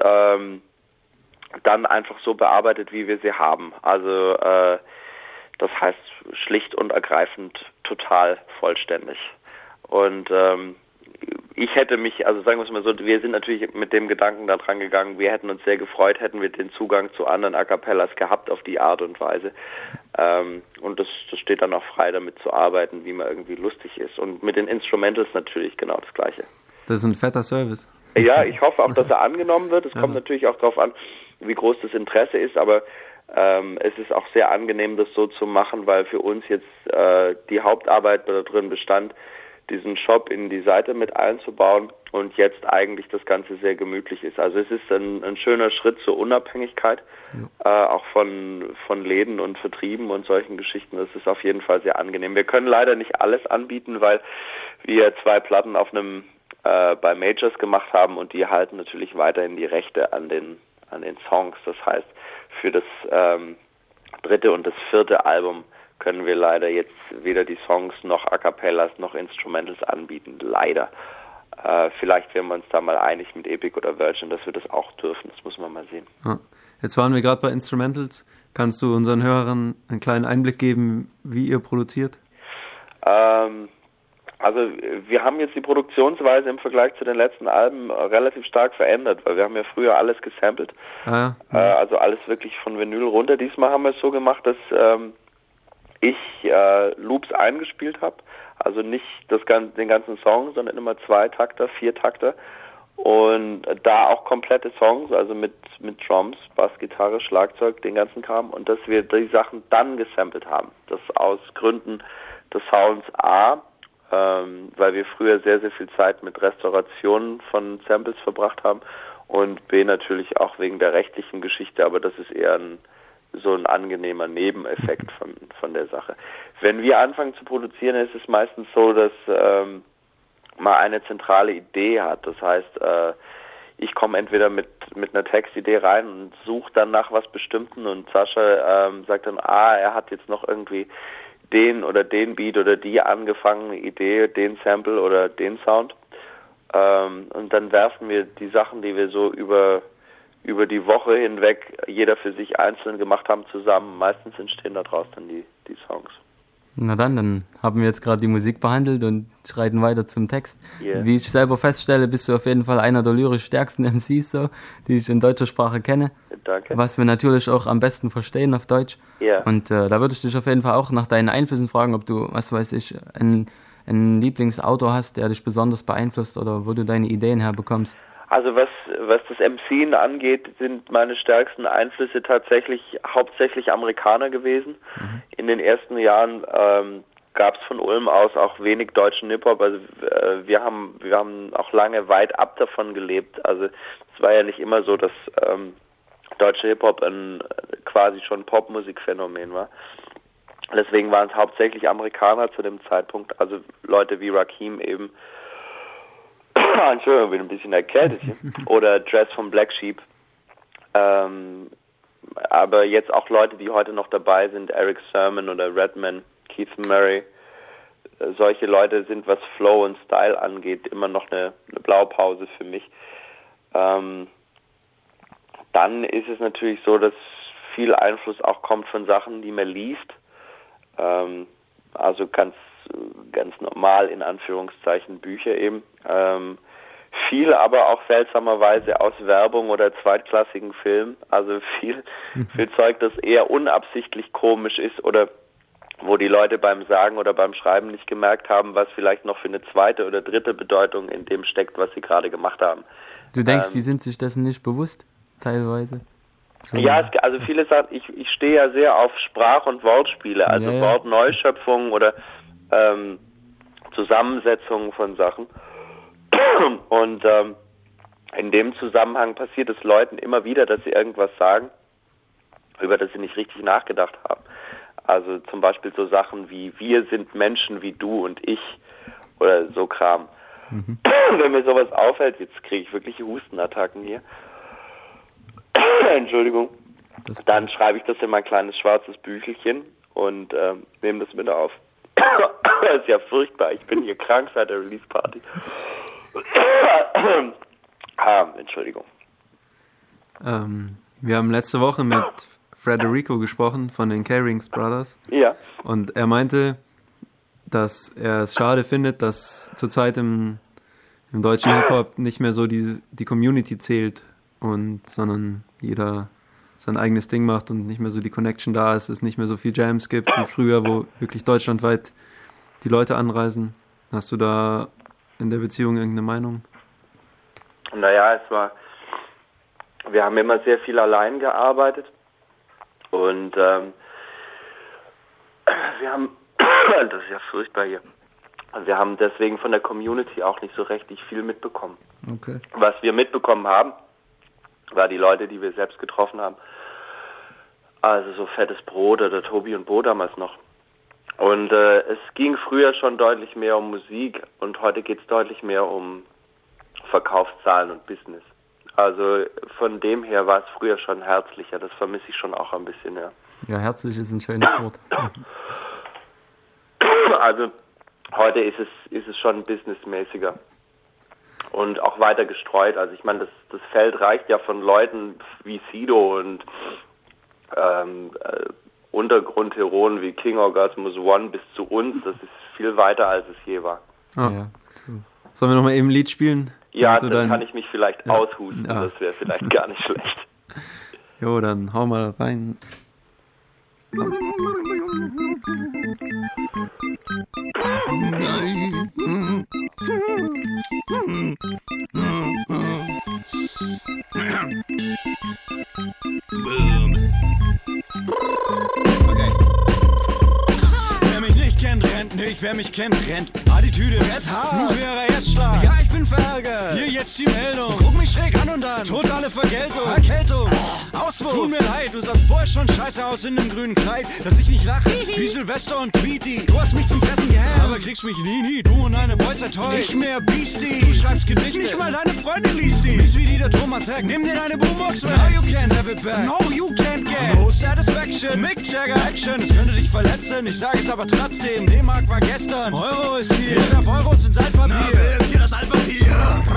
dann einfach so bearbeitet, wie wir sie haben. Also das heißt schlicht und ergreifend total vollständig. Und ich hätte mich, also sagen wir es mal so, wir sind natürlich mit dem Gedanken da dran gegangen, wir hätten uns sehr gefreut, hätten wir den Zugang zu anderen A Cappellas gehabt auf die Art und Weise. Und das steht dann auch frei, damit zu arbeiten, wie man irgendwie lustig ist. Und mit den Instrumentals natürlich genau das Gleiche. Das ist ein fetter Service. Ja, ich hoffe auch, dass er angenommen wird. Es kommt natürlich auch darauf an, wie groß das Interesse ist, aber es ist auch sehr angenehm, das so zu machen, weil für uns jetzt die Hauptarbeit darin bestand, diesen Shop in die Seite mit einzubauen und jetzt eigentlich das Ganze sehr gemütlich ist. Also es ist ein schöner Schritt zur Unabhängigkeit, auch von Läden und Vertrieben und solchen Geschichten. Das ist auf jeden Fall sehr angenehm. Wir können leider nicht alles anbieten, weil wir 2 Platten auf einem bei Majors gemacht haben und die halten natürlich weiterhin die Rechte an den Songs. Das heißt, für das 3. und das 4. Album können wir leider jetzt weder die Songs noch A Cappellas noch Instrumentals anbieten. Leider. Vielleicht werden wir uns da mal einig mit Epic oder Virgin, dass wir das auch dürfen. Das muss man mal sehen. Ja. Jetzt waren wir gerade bei Instrumentals. Kannst du unseren Hörern einen kleinen Einblick geben, wie ihr produziert? Also wir haben jetzt die Produktionsweise im Vergleich zu den letzten Alben relativ stark verändert, weil wir haben ja früher alles gesampelt. Also alles wirklich von Vinyl runter. Diesmal haben wir es so gemacht, dass ich Loops eingespielt habe, also nicht den ganzen Song, sondern immer 2 Takter, 4 Takter und da auch komplette Songs, also mit Drums, Bass, Gitarre, Schlagzeug, den ganzen Kram und dass wir die Sachen dann gesampelt haben. Das aus Gründen des Sounds weil wir früher sehr, sehr viel Zeit mit Restaurationen von Samples verbracht haben und B natürlich auch wegen der rechtlichen Geschichte, aber das ist eher so ein angenehmer Nebeneffekt von der Sache. Wenn wir anfangen zu produzieren, ist es meistens so, dass man eine zentrale Idee hat. Das heißt, ich komme entweder mit einer Textidee rein und suche dann nach was Bestimmten und Sascha sagt dann, er hat jetzt noch irgendwie den oder den Beat oder die angefangene Idee, den Sample oder den Sound. Und dann werfen wir die Sachen, die wir so über die Woche hinweg jeder für sich einzeln gemacht haben, zusammen. Meistens entstehen daraus dann die Songs. Na dann haben wir jetzt gerade die Musik behandelt und schreiten weiter zum Text. Yeah. Wie ich selber feststelle, bist du auf jeden Fall einer der lyrisch stärksten MCs, so, die ich in deutscher Sprache kenne. Danke. Was wir natürlich auch am besten verstehen auf Deutsch. Yeah. Und da würde ich dich auf jeden Fall auch nach deinen Einflüssen fragen, ob du, was weiß ich, einen Lieblingsautor hast, der dich besonders beeinflusst oder wo du deine Ideen herbekommst. Also was das MCen angeht, sind meine stärksten Einflüsse hauptsächlich Amerikaner gewesen. In den ersten Jahren gab es von Ulm aus auch wenig deutschen Hip-Hop. Also wir haben auch lange weit ab davon gelebt. Also es war ja nicht immer so, dass deutsche Hip-Hop ein quasi schon Popmusikphänomen war. Deswegen waren es hauptsächlich Amerikaner zu dem Zeitpunkt, also Leute wie Rakim eben. Entschuldigung, bin ein bisschen erkältet hier. Oder Dress von Black Sheep. Aber jetzt auch Leute, die heute noch dabei sind, Eric Sermon oder Redman, Keith Murray. Solche Leute sind, was Flow und Style angeht, immer noch eine Blaupause für mich. Dann ist es natürlich so, dass viel Einfluss auch kommt von Sachen, die man liest. Also ganz normal in Anführungszeichen Bücher eben. Viel aber auch seltsamerweise aus Werbung oder zweitklassigen Filmen. Also viel Zeug, das eher unabsichtlich komisch ist oder wo die Leute beim Sagen oder beim Schreiben nicht gemerkt haben, was vielleicht noch für eine zweite oder dritte Bedeutung in dem steckt, was sie gerade gemacht haben. Du denkst, die sind sich dessen nicht bewusst, teilweise? So. Ja, also viele sagen, ich stehe ja sehr auf Sprach- und Wortspiele, also Wortneuschöpfungen oder Zusammensetzungen von Sachen. Und in dem Zusammenhang passiert es Leuten immer wieder, dass sie irgendwas sagen, über das sie nicht richtig nachgedacht haben. Also zum Beispiel so Sachen wie, wir sind Menschen wie du und ich oder so Kram. Wenn mir sowas auffällt, jetzt kriege ich wirkliche Hustenattacken hier. Entschuldigung. Dann schreibe ich das in mein kleines schwarzes Büchelchen und nehme das mit auf. Das ist ja furchtbar, ich bin hier krank seit der Release-Party. Entschuldigung. Wir haben letzte Woche mit Frederico gesprochen von den K-Rings Brothers. Ja. Und er meinte, dass er es schade findet, dass zurzeit im deutschen Hip-Hop nicht mehr so die Community zählt, sondern jeder sein eigenes Ding macht und nicht mehr so die Connection da ist, es nicht mehr so viel Jams gibt wie früher, wo wirklich deutschlandweit die Leute anreisen. Hast du da in der Beziehung irgendeine Meinung? Naja, wir haben immer sehr viel allein gearbeitet und wir haben, das ist ja furchtbar hier, wir haben deswegen von der Community auch nicht so richtig viel mitbekommen. Okay. Was wir mitbekommen haben, war die Leute, die wir selbst getroffen haben. Also so Fettes Brot oder Tobi und Bo damals noch. Und es ging früher schon deutlich mehr um Musik und heute geht es deutlich mehr um Verkaufszahlen und Business. Also von dem her war es früher schon herzlicher, das vermisse ich schon auch ein bisschen, ja. Ja, herzlich ist ein schönes Wort. Also heute ist es schon businessmäßiger und auch weiter gestreut. Also ich meine, das Feld reicht ja von Leuten wie Sido und Untergrundheroen wie King Orgasmus One bis zu uns. Das ist viel weiter, als es je war. Ah. Ja. Sollen wir nochmal eben ein Lied spielen? Ja, dann kann ich mich vielleicht aushusten. Ja. Das wäre vielleicht gar nicht schlecht. Jo, dann hau mal rein. Okay. Wer mich nicht kennt, rennt nicht. Wer mich kennt, rennt. Attitüde, red hart. Nur wäre jetzt Schlag. Ja, ich bin verärgert. Hier jetzt die Meldung. Guck mich schräg an und dann totale Vergeltung. Erkältung. Auswurf. Tut mir leid, du sahst vorher schon scheiße aus in nem grünen Kleid. Dass ich nicht lache, wie Silvester und Tweety. Du hast mich zum Fressen gehemmt, aber kriegst mich nie. Du und deine Boys enttäuscht. Nicht mehr Beastie. Du schreibst Gedichte. Nicht mal deine Freundin liest die. Mies wie die der Thomas Heck. Nimm dir deine Boombox weg. No, you can't have it back. No, you can't get no satisfaction. Mick Jagger Action. Es könnte dich verletzen. Ich sage es aber trotzdem. D-Mark war gestern. Euro ist hier. Ich werf Euros ins Altpapier. Na, wer ist hier das Altpapier?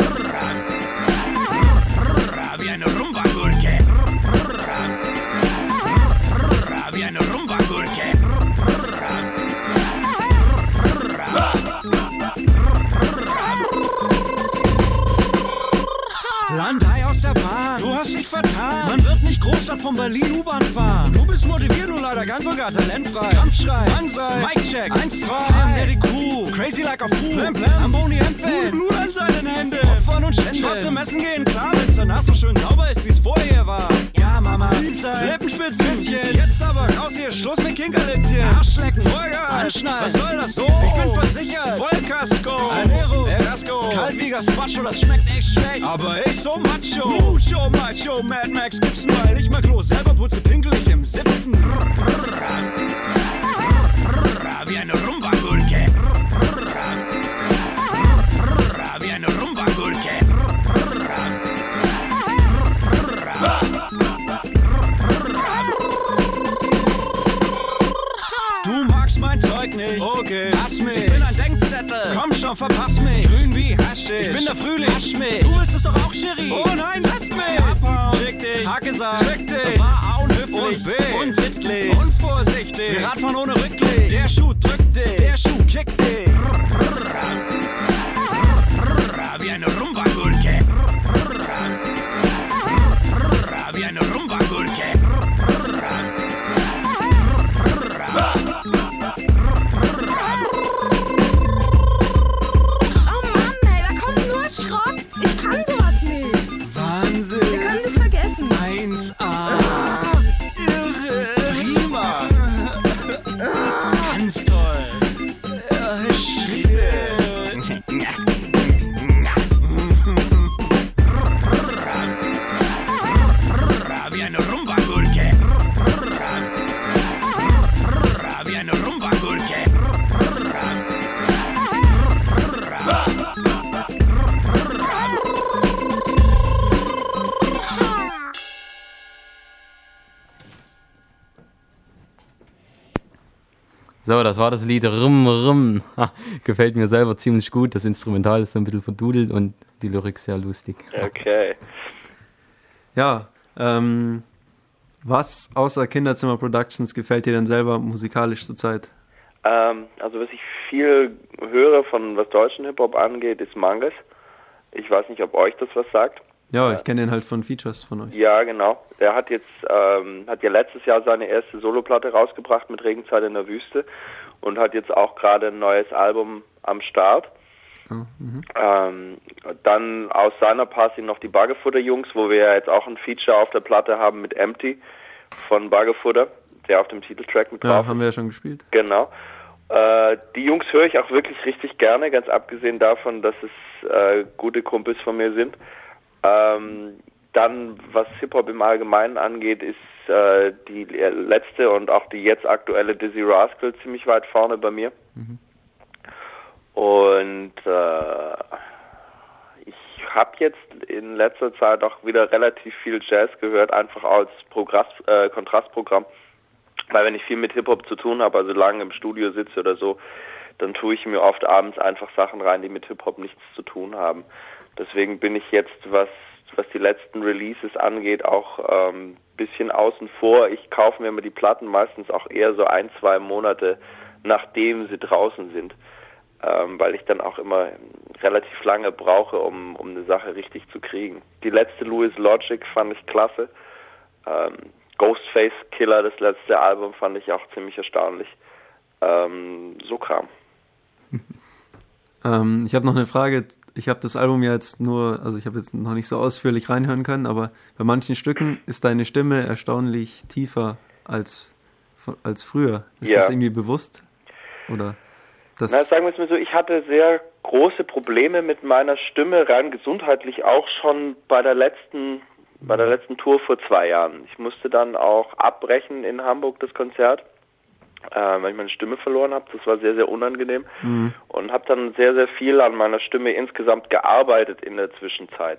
Wie eine Rumba-Gurke. Wie eine Rumba-Gurke. Landei aus der Bahn, du hast dich vertan. Man wird nicht Großstadt von Berlin U-Bahn fahren. Du bist motiviert, nur leider ganz und gar talentfrei. Kampfschrei, Banzai, Mic-Check, 1, 2, der die Crew. Crazy like a fool, Blam Blam, Amboni M-Fan, Blut an seinen Händen. Opfern und Schändel. Schwarze Messen gehen klar, wenn's danach so schön sauber ist, wie's vorher war. Ja, Mama, lieb sein, Lippenspitzen, bisschen. Jetzt aber raus hier, Schluss mit Kinkerlitzchen. Arschlecken, Vollgas, anschnallen. Was soll das so? Ich bin versichert, Vollkasko. Alero, Erasco, Kaltwieger, Spacho, das schmeckt echt schlecht. Aber ich so macho. Mucho macho, Mad Max gibt's nur, weil ich mal Klo selber putze, pinkel ich im Sitzen. Wie eine Rumba-Gurke. Wie eine Rumba-Gurke. Du magst mein Zeug nicht, okay, lass mich. Ich bin ein Denkzettel, komm schon, verpass mich. Grün wie Haschisch, ich bin der Frühling, hasch mich. Du willst es doch auch, Cherie. Oh nein, lass mich. Abhauen, schick dich, Hacke sagen, fick dich. Das war unhöflich, und B, unsittlich, unvorsichtig. Wir Radfahren ohne Rücklicht, der Schuh drückt dich, der Schuh kickt dich. Wie eine Rumba-Gurke. Wie eine Rumba-Gurke. So, das war das Lied Rum Rum. Gefällt mir selber ziemlich gut. Das Instrumental ist so ein bisschen verdudelt und die Lyrik sehr lustig. Okay. Ja, was außer Kinderzimmer Productions gefällt dir denn selber musikalisch zurzeit? Also was ich viel höre von was deutschen Hip-Hop angeht, ist Mangas. Ich weiß nicht, ob euch das was sagt. Ja, ich kenne den halt von Features von euch. Ja, genau. Er hat jetzt, hat ja letztes Jahr seine erste Soloplatte rausgebracht mit Regenzeit in der Wüste und hat jetzt auch gerade ein neues Album am Start. Dann aus seiner Party noch die Buggerfutter-Jungs, wo wir ja jetzt auch ein Feature auf der Platte haben mit Empty von Buggerfutter, der auf dem Titeltrack mit drauf ist. Ja, haben wir ja schon gespielt. Genau. Die Jungs höre ich auch wirklich richtig gerne, ganz abgesehen davon, dass es gute Kumpels von mir sind. Dann, was Hip-Hop im Allgemeinen angeht, ist die letzte und auch die jetzt aktuelle Dizzy Rascal ziemlich weit vorne bei mir. Und ich habe jetzt in letzter Zeit auch wieder relativ viel Jazz gehört, einfach als Kontrastprogramm. Weil wenn ich viel mit Hip-Hop zu tun habe, also lange im Studio sitze oder so, dann tue ich mir oft abends einfach Sachen rein, die mit Hip-Hop nichts zu tun haben. Deswegen bin ich jetzt, was die letzten Releases angeht, auch ein bisschen außen vor. Ich kaufe mir immer die Platten meistens auch eher so 1-2 Monate, nachdem sie draußen sind. Weil ich dann auch immer relativ lange brauche, um eine Sache richtig zu kriegen. Die letzte Louis Logic fand ich klasse. Ghostface Killer, das letzte Album, fand ich auch ziemlich erstaunlich. So Kram. Ich habe noch eine Frage. Ich habe das Album ja jetzt ich habe jetzt noch nicht so ausführlich reinhören können, aber bei manchen Stücken ist deine Stimme erstaunlich tiefer als früher. Ist das irgendwie bewusst? Oder das? Na, sagen wir es mal so, ich hatte sehr große Probleme mit meiner Stimme, rein gesundheitlich auch schon bei der letzten Tour vor 2 Jahren. Ich musste dann auch abbrechen in Hamburg, das Konzert, weil ich meine Stimme verloren habe. Das war sehr, sehr unangenehm und habe dann sehr, sehr viel an meiner Stimme insgesamt gearbeitet in der Zwischenzeit.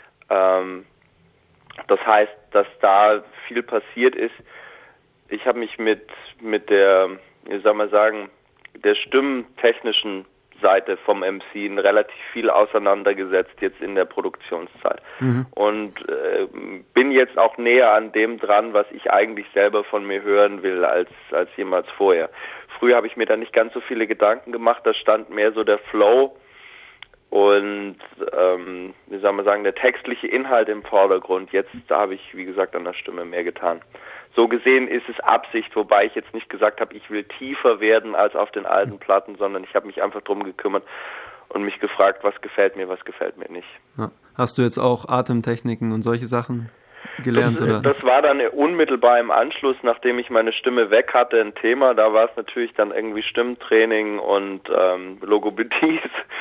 Das heißt, dass da viel passiert ist. Ich habe mich mit der, wie soll man sagen, der stimmtechnischen Seite vom MC relativ viel auseinandergesetzt jetzt in der Produktionszeit und bin jetzt auch näher an dem dran, was ich eigentlich selber von mir hören will, als jemals vorher. Früher habe ich mir da nicht ganz so viele Gedanken gemacht, da stand mehr so der Flow und wie soll man sagen, der textliche Inhalt im Vordergrund. Jetzt habe ich, wie gesagt, an der Stimme mehr getan. So gesehen ist es Absicht, wobei ich jetzt nicht gesagt habe, ich will tiefer werden als auf den alten Platten, sondern ich habe mich einfach drum gekümmert mich gefragt, was gefällt mir nicht. Ja. Hast du jetzt auch Atemtechniken und solche Sachen gelernt? Das war dann unmittelbar im Anschluss, nachdem ich meine Stimme weg hatte, ein Thema. Da war es natürlich dann irgendwie Stimmtraining und Logopädie.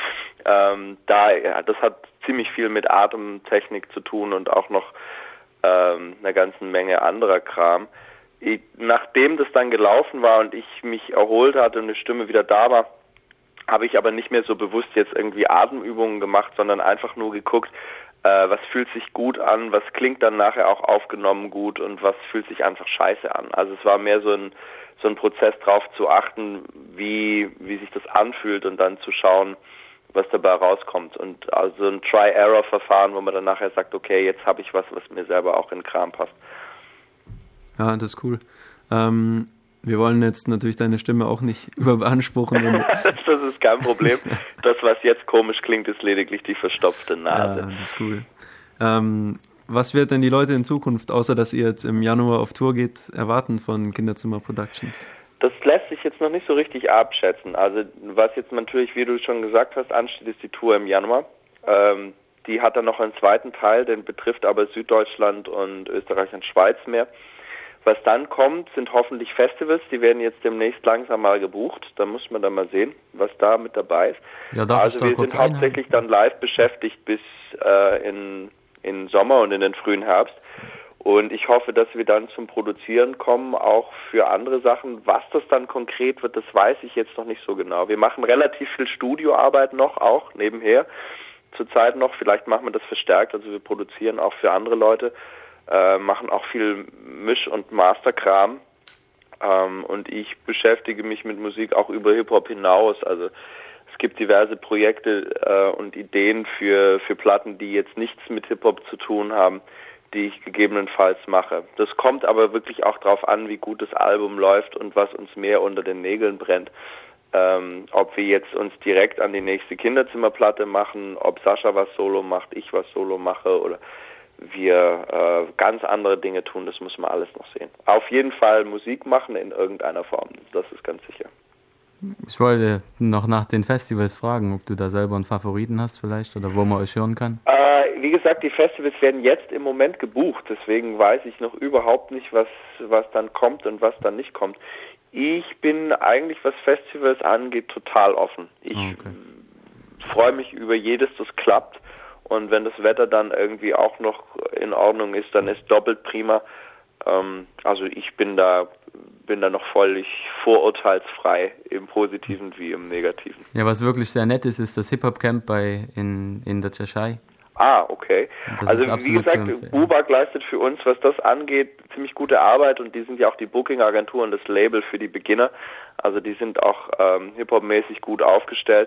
Das hat ziemlich viel mit Atemtechnik zu tun und auch noch einer ganzen Menge anderer Kram. Nachdem das dann gelaufen war und ich mich erholt hatte und die Stimme wieder da war, habe ich aber nicht mehr so bewusst jetzt irgendwie Atemübungen gemacht, sondern einfach nur geguckt, was fühlt sich gut an, was klingt dann nachher auch aufgenommen gut und was fühlt sich einfach scheiße an. Also es war mehr so ein Prozess, drauf zu achten, wie sich das anfühlt und dann zu schauen, was dabei rauskommt. Und also ein Try-Error-Verfahren, wo man dann nachher sagt, okay, jetzt habe ich was mir selber auch in den Kram passt. Ja, das ist cool. Wir wollen jetzt natürlich deine Stimme auch nicht überbeanspruchen. Das ist kein Problem. Das, was jetzt komisch klingt, ist lediglich die verstopfte Nase. Ja, das ist cool. Was wird denn die Leute in Zukunft, außer dass ihr jetzt im Januar auf Tour geht, erwarten von Kinderzimmer Productions? Das lässt sich jetzt noch nicht so richtig abschätzen. Also was jetzt natürlich, wie du schon gesagt hast, ansteht, ist die Tour im Januar. Die hat dann noch einen zweiten Teil, den betrifft aber Süddeutschland und Österreich und Schweiz mehr. Was dann kommt, sind hoffentlich Festivals, die werden jetzt demnächst langsam mal gebucht. Da muss man dann mal sehen, was da mit dabei ist. Ja, also wir sind hauptsächlich dann live beschäftigt bis in Sommer und in den frühen Herbst. Und ich hoffe, dass wir dann zum Produzieren kommen, auch für andere Sachen. Was das dann konkret wird, das weiß ich jetzt noch nicht so genau. Wir machen relativ viel Studioarbeit noch, auch nebenher. Zurzeit noch, vielleicht machen wir das verstärkt, also wir produzieren auch für andere Leute. Machen auch viel Misch- und Masterkram und ich beschäftige mich mit Musik auch über Hip-Hop hinaus. Also es gibt diverse Projekte und Ideen für Platten, die jetzt nichts mit Hip-Hop zu tun haben, die ich gegebenenfalls mache. Das kommt aber wirklich auch darauf an, wie gut das Album läuft und was uns mehr unter den Nägeln brennt. Ob wir jetzt uns direkt an die nächste Kinderzimmerplatte machen, ob Sascha was Solo macht, ich was Solo mache oder wir ganz andere Dinge tun, das muss man alles noch sehen. Auf jeden Fall Musik machen in irgendeiner Form, das ist ganz sicher. Ich wollte noch nach den Festivals fragen, ob du da selber einen Favoriten hast vielleicht oder wo man euch hören kann. Wie gesagt, die Festivals werden jetzt im Moment gebucht, deswegen weiß ich noch überhaupt nicht, was dann kommt und was dann nicht kommt. Ich bin eigentlich, was Festivals angeht, total offen. Ich freue mich über jedes, das klappt. Und wenn das Wetter dann irgendwie auch noch in Ordnung ist, dann ist doppelt prima. Also ich bin da noch völlig vorurteilsfrei, im Positiven wie im Negativen. Ja, was wirklich sehr nett ist, ist das Hip-Hop-Camp in der Tschechei. Ah, okay. Also wie gesagt, Bubak leistet für uns, was das angeht, ziemlich gute Arbeit und die sind ja auch die Booking-Agentur und das Label für die Beginner. Also die sind auch Hip-Hop-mäßig gut aufgestellt.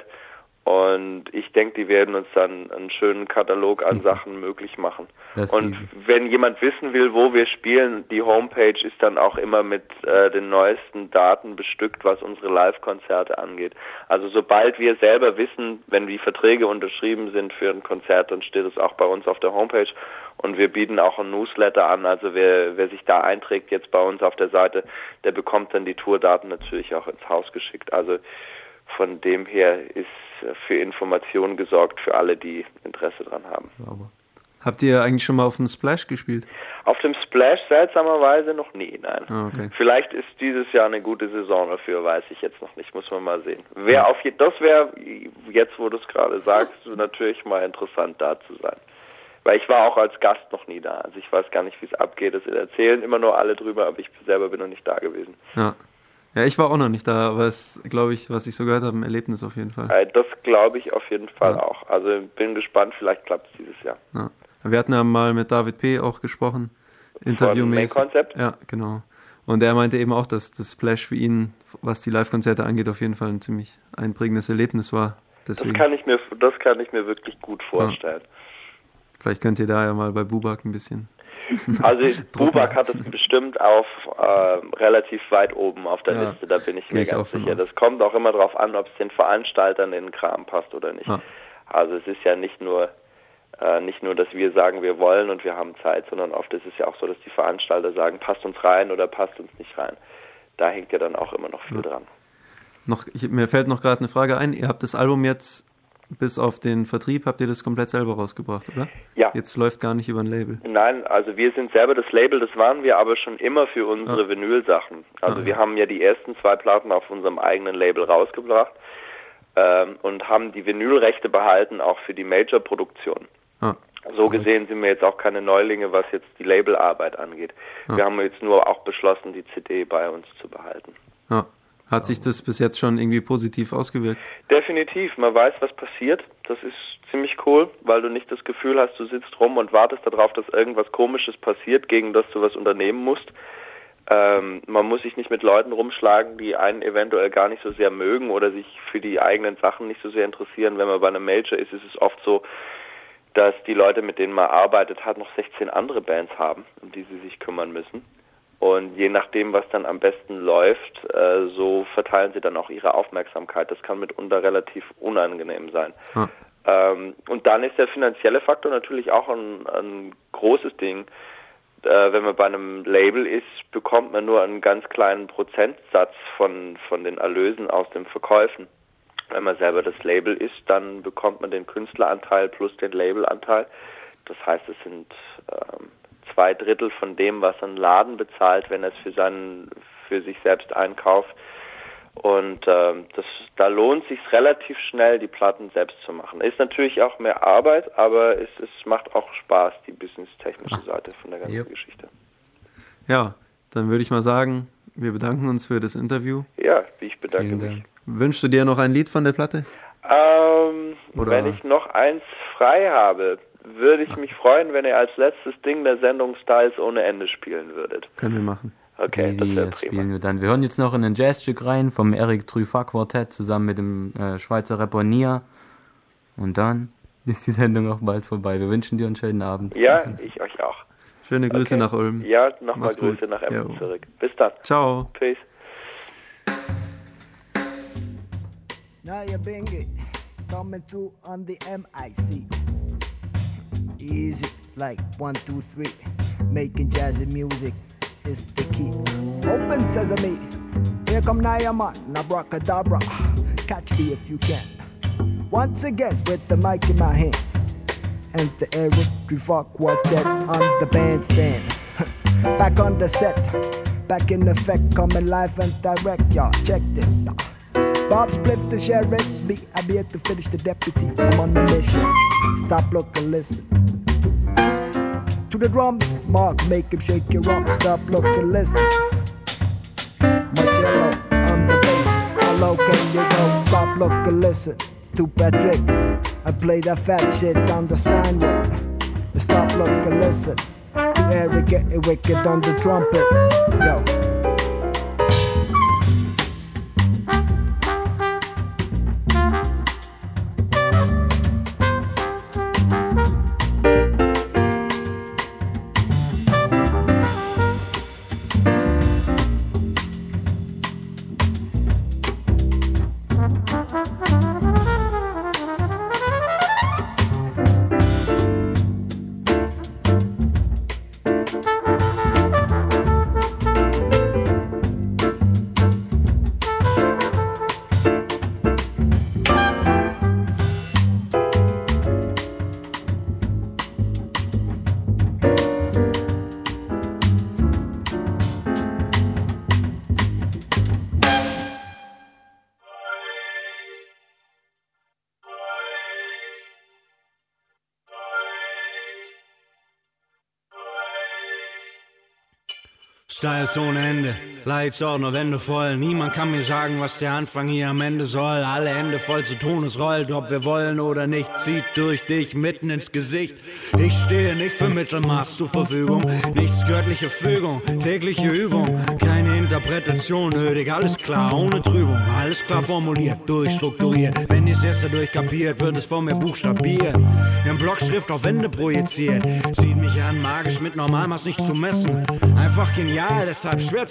Und ich denke, die werden uns dann einen schönen Katalog an Sachen möglich machen. Und wenn jemand wissen will, wo wir spielen, die Homepage ist dann auch immer mit den neuesten Daten bestückt, was unsere Live-Konzerte angeht. Also sobald wir selber wissen, wenn die Verträge unterschrieben sind für ein Konzert, dann steht es auch bei uns auf der Homepage. Und wir bieten auch ein Newsletter an. Also wer sich da einträgt jetzt bei uns auf der Seite, der bekommt dann die Tourdaten natürlich auch ins Haus geschickt. Also von dem her ist für Informationen gesorgt für alle, die Interesse dran haben. Habt ihr eigentlich schon mal auf dem Splash gespielt? Auf dem Splash seltsamerweise noch nie, nein. Okay. Vielleicht ist dieses Jahr eine gute Saison dafür, weiß ich jetzt noch nicht, muss man mal sehen. Das wäre, jetzt wo du es gerade sagst, natürlich mal interessant da zu sein. Weil ich war auch als Gast noch nie da, also ich weiß gar nicht, wie es abgeht. Das erzählen immer nur alle drüber, aber ich selber bin noch nicht da gewesen. Ja, ich war auch noch nicht da, aber es, glaube ich, was ich so gehört habe, ein Erlebnis auf jeden Fall. Das glaube ich auf jeden Fall auch. Also bin gespannt, vielleicht klappt es dieses Jahr. Ja. Wir hatten ja mal mit David P. auch gesprochen, interviewmäßig. Von Main Concept? Ja, genau. Und er meinte eben auch, dass das Splash für ihn, was die Live-Konzerte angeht, auf jeden Fall ein ziemlich einprägendes Erlebnis war. Deswegen. Das kann ich mir wirklich gut vorstellen. Ja. Vielleicht könnt ihr da ja mal bei Bubak ein bisschen... Also Bubak hat es bestimmt auf relativ weit oben auf der Liste, da bin ich mir ganz sicher. Das kommt auch immer darauf an, ob es den Veranstaltern in den Kram passt oder nicht. Also es ist ja nicht nur, dass wir sagen, wir wollen und wir haben Zeit, sondern oft ist es ja auch so, dass die Veranstalter sagen, passt uns rein oder passt uns nicht rein. Da hängt ja dann auch immer noch viel dran. Mir fällt noch gerade eine Frage ein. Ihr habt das Album jetzt bis auf den Vertrieb habt ihr das komplett selber rausgebracht, oder? Ja. Jetzt läuft gar nicht über ein Label. Nein, also wir sind selber das Label, das waren wir aber schon immer für unsere Vinyl-Sachen. Also wir haben ja die ersten 2 Platten auf unserem eigenen Label rausgebracht und haben die Vinylrechte behalten, auch für die Major-Produktion. So gesehen sind wir jetzt auch keine Neulinge, was jetzt die Labelarbeit angeht. Wir haben jetzt nur auch beschlossen, die CD bei uns zu behalten. Ja. Hat sich das bis jetzt schon irgendwie positiv ausgewirkt? Definitiv, man weiß, was passiert. Das ist ziemlich cool, weil du nicht das Gefühl hast, du sitzt rum und wartest darauf, dass irgendwas Komisches passiert, gegen das du was unternehmen musst. Man muss sich nicht mit Leuten rumschlagen, die einen eventuell gar nicht so sehr mögen oder sich für die eigenen Sachen nicht so sehr interessieren. Wenn man bei einem Major ist, ist es oft so, dass die Leute, mit denen man arbeitet, halt noch 16 andere Bands haben, um die sie sich kümmern müssen. Und je nachdem, was dann am besten läuft, so verteilen sie dann auch ihre Aufmerksamkeit. Das kann mitunter relativ unangenehm sein. Und dann ist der finanzielle Faktor natürlich auch ein großes Ding. Wenn man bei einem Label ist, bekommt man nur einen ganz kleinen Prozentsatz von den Erlösen aus den Verkäufen. Wenn man selber das Label ist, dann bekommt man den Künstleranteil plus den Labelanteil. Das heißt, es sind 2/3 von dem, was ein Laden bezahlt, wenn er es für sich selbst einkauft. Und da lohnt es sich relativ schnell, die Platten selbst zu machen. Ist natürlich auch mehr Arbeit, aber es macht auch Spaß, die businesstechnische Seite von der ganzen Geschichte. Ja, dann würde ich mal sagen, wir bedanken uns für das Interview. Ja, ich bedanke mich. Wünschst du dir noch ein Lied von der Platte? Wenn ich noch eins frei habe, würde ich mich freuen, wenn ihr als letztes Ding der Sendung Styles ohne Ende spielen würdet. Können wir machen. Okay, Easy, das spielen wir dann. Wir hören jetzt noch in ein Jazzstück rein vom Eric Truffat Quartett zusammen mit dem Schweizer Rapper Nia. Und dann ist die Sendung auch bald vorbei. Wir wünschen dir einen schönen Abend. Ja, ich euch auch. Schöne Grüße nach Ulm. Ja, nochmal Grüße nach Emden zurück. Bis dann. Ciao. Peace. Now you bring it, coming through on the MIC. Easy, like 1, 2, 3. Making jazzy music is the key. Open sesame, here come Nyaman, abracadabra. Catch me if you can. Once again with the mic in my hand, and the Eric Truffat Quartet on the bandstand. Back on the set, back in effect, coming live and direct, y'all. Check this. Bob split the sheriff's beat. I'm here to finish the deputy. I'm on the mission. Stop, look, and listen. To the drums, Mark, make him shake your rump. Stop, look, and listen. Marcello on the bass. How low can you go? Stop, look, and listen. To Patrick, I play that fat shit on the Steinway. Stop, look, and listen. To Eric, get it wicked on the trumpet. Yo. Styles ohne Ende, Lights out, nur Wände voll. Niemand kann mir sagen, was der Anfang hier am Ende soll. Alle Hände voll zu tun, es rollt, ob wir wollen oder nicht. Zieht durch dich mitten ins Gesicht. Ich stehe nicht für Mittelmaß zur Verfügung. Nichts göttliche Fügung, tägliche Übung. Keine Interpretation nötig, alles klar, ohne Trübung. Alles klar formuliert, durchstrukturiert. Wenn ihr's erst dadurch kapiert, wird es vor mir buchstabiert. In Blockschrift auf Wände projiziert. Zieht mich an, magisch mit Normalmaß nicht zu messen. Einfach genial, deshalb schwer zu vergessen.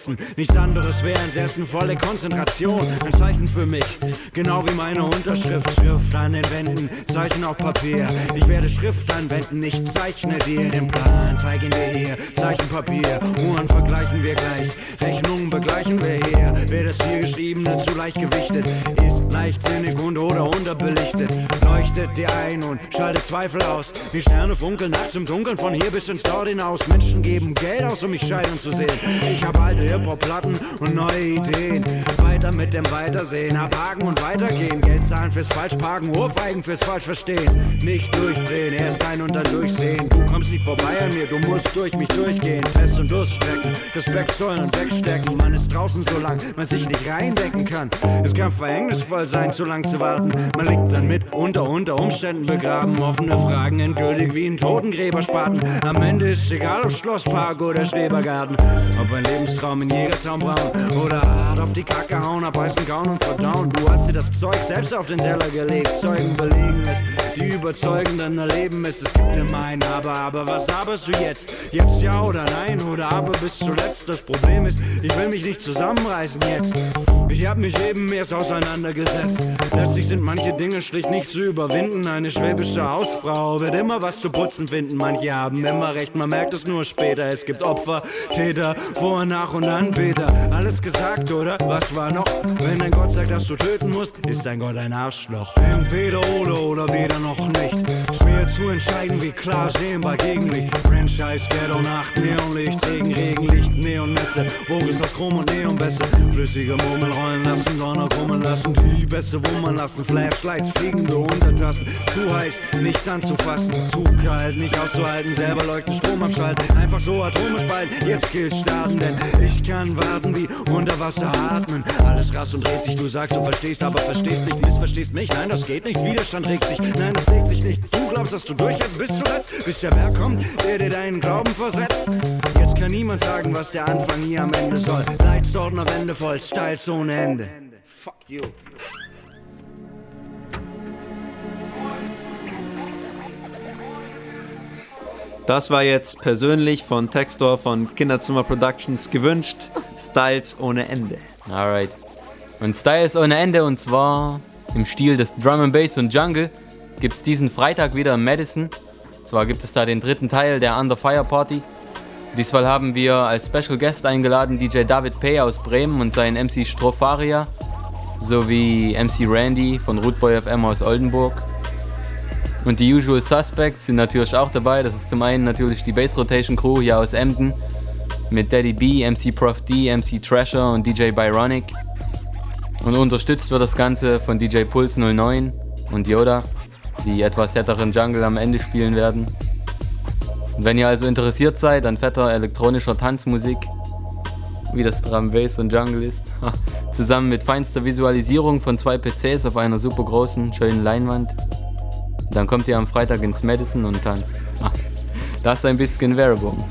vergessen. Nichts anderes währenddessen, volle Konzentration. Ein Zeichen für mich, genau wie meine Unterschrift. Schrift an den Wänden, Zeichen auf Papier. Ich werde Schrift anwenden, ich zeichne dir den Plan. Zeig ihn dir hier, Zeichenpapier. Uhren vergleichen wir gleich, Rechnungen begleichen wir hier. Wer das hier Geschriebene zu leicht gewichtet, ist leichtsinnig und oder unterbelichtet. Leuchtet dir ein und schaltet Zweifel aus. Die Sterne funkeln nachts im Dunkeln von hier bis ins Dort hinaus. Menschen geben Geld aus, um mich scheitern zu sehen. Ich hab alte Hip-Hop-Platten und neue Ideen. Weiter mit dem Weitersehen, abhaken und weitergehen. Geld zahlen fürs Falschparken, Ohrfeigen fürs Falschverstehen. Nicht durchdrehen, erst ein und dann durchsehen. Du kommst nicht vorbei an mir, du musst durch mich durchgehen. Test und Durststrecken, Respekt zollen und wegstecken. Man ist draußen so lang, man sich nicht reindecken kann. Es kann verhängnisvoll sein, zu lang zu warten. Man liegt dann mit unter Umständen begraben. Offene Fragen endgültig wie ein Totengräberspaten. Am Ende ist egal, ob Schlosspark oder Schrebergarten. Ob ein Lebenstraum in Jägerzaun braun oder hart auf die Kacke hauen, abbeißen, kauen und verdauen. Du hast dir das Zeug selbst auf den Teller gelegt. Zeugen belegen es, die überzeugenden erleben es. Es gibt immer ein Aber was saberst du jetzt? Jetzt ja oder nein oder aber bis zuletzt. Das Problem ist, ich will mich nicht zusammenreißen jetzt. Ich hab mich eben erst auseinandergesetzt. Letztlich sind manche Dinge schlicht nicht zu überwinden. Eine schwäbische Hausfrau wird immer was zu putzen finden. Manche haben immer recht, man merkt es nur später. Es gibt Opfer, Täter, Vor-, Nach- und Anbeter. Alles gesagt, oder? Was war noch? Wenn dein Gott sagt, dass du töten musst, ist dein Gott ein Arschloch. Entweder oder weder noch nicht. Schwer zu entscheiden, wie klar sehen bei Gegenlicht. Franchise, Ghetto, Nacht, Neonlicht, Regenlicht, Neonmesse. Boris aus Chrom und Neonbässe. Flüssige Murmeln rollen lassen, Donner krummen lassen. Die Bässe wummern lassen, Flashlights, fliegende Untertassen. Zu heiß, nicht anzufassen, zu kalt, nicht auszuhalten. Selber leuchten, Strom abschalten, einfach so Atome spalten. Jetzt Kills starten, denn ich kann warten wie unter Wasser atmen. Alles rast und dreht sich, du sagst, du verstehst, aber verstehst nicht, missverstehst mich. Nein, das geht nicht, Widerstand regt sich, nein, das legt sich nicht. Du glaubst, dass du durchhältst bis zuletzt, bis der Berg kommt, der dir deinen Glauben versetzt. Jetzt kann niemand sagen, was der Anfang hier am Ende soll. Leitsortner Wände voll, Styles ohne Ende. Fuck you. Das war jetzt persönlich von Textor von Kinderzimmer Productions gewünscht. Styles ohne Ende. Alright. Und Styles ohne Ende, und zwar im Stil des Drum and Bass und Jungle, gibt es diesen Freitag wieder im Madison. Und zwar gibt es da den dritten Teil der Under Fire Party. Diesmal haben wir als Special Guest eingeladen DJ David Pay aus Bremen und seinen MC Stropharia sowie MC Randy von Rootboy FM aus Oldenburg. Und die Usual Suspects sind natürlich auch dabei. Das ist zum einen natürlich die Bass Rotation Crew hier aus Emden mit Daddy B, MC Prof D, MC Trasher und DJ Byronic. Und unterstützt wird das Ganze von DJ Pulse 09 und Yoda, die etwas härteren Jungle am Ende spielen werden. Und wenn ihr also interessiert seid an fetter elektronischer Tanzmusik, wie das Drum Bass und Jungle ist, zusammen mit feinster Visualisierung von 2 PCs auf einer super großen, schönen Leinwand, dann kommt ihr am Freitag ins Madison und tanzt. Das ist ein bisschen Werbung.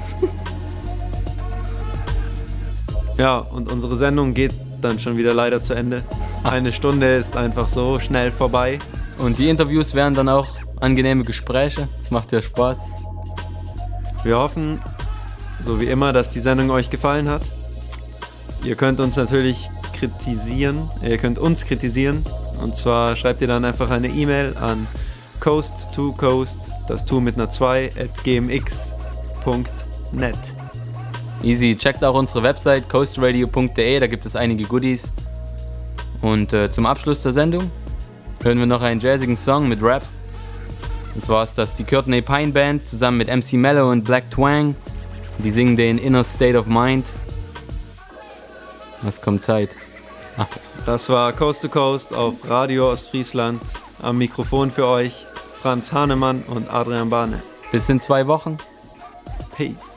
Ja, und unsere Sendung geht dann schon wieder leider zu Ende. Eine Stunde ist einfach so schnell vorbei. Und die Interviews wären dann auch angenehme Gespräche. Das macht ja Spaß. Wir hoffen, so wie immer, dass die Sendung euch gefallen hat. Ihr könnt uns natürlich kritisieren. Ihr könnt uns kritisieren. Und zwar schreibt ihr dann einfach eine E-Mail an coast2coast, das Tu mit einer 2, @gmx.net. Easy, checkt auch unsere Website coastradio.de, da gibt es einige Goodies. Und zum Abschluss der Sendung hören wir noch einen jazzigen Song mit Raps. Und zwar ist das die Courtney Pine Band zusammen mit MC Mello und Black Twang. Die singen den Inner State of Mind. Was kommt Zeit? Das war Coast to Coast auf Radio Ostfriesland. Am Mikrofon für euch Franz Hahnemann und Adrian Bahne. Bis in 2 Wochen. Peace.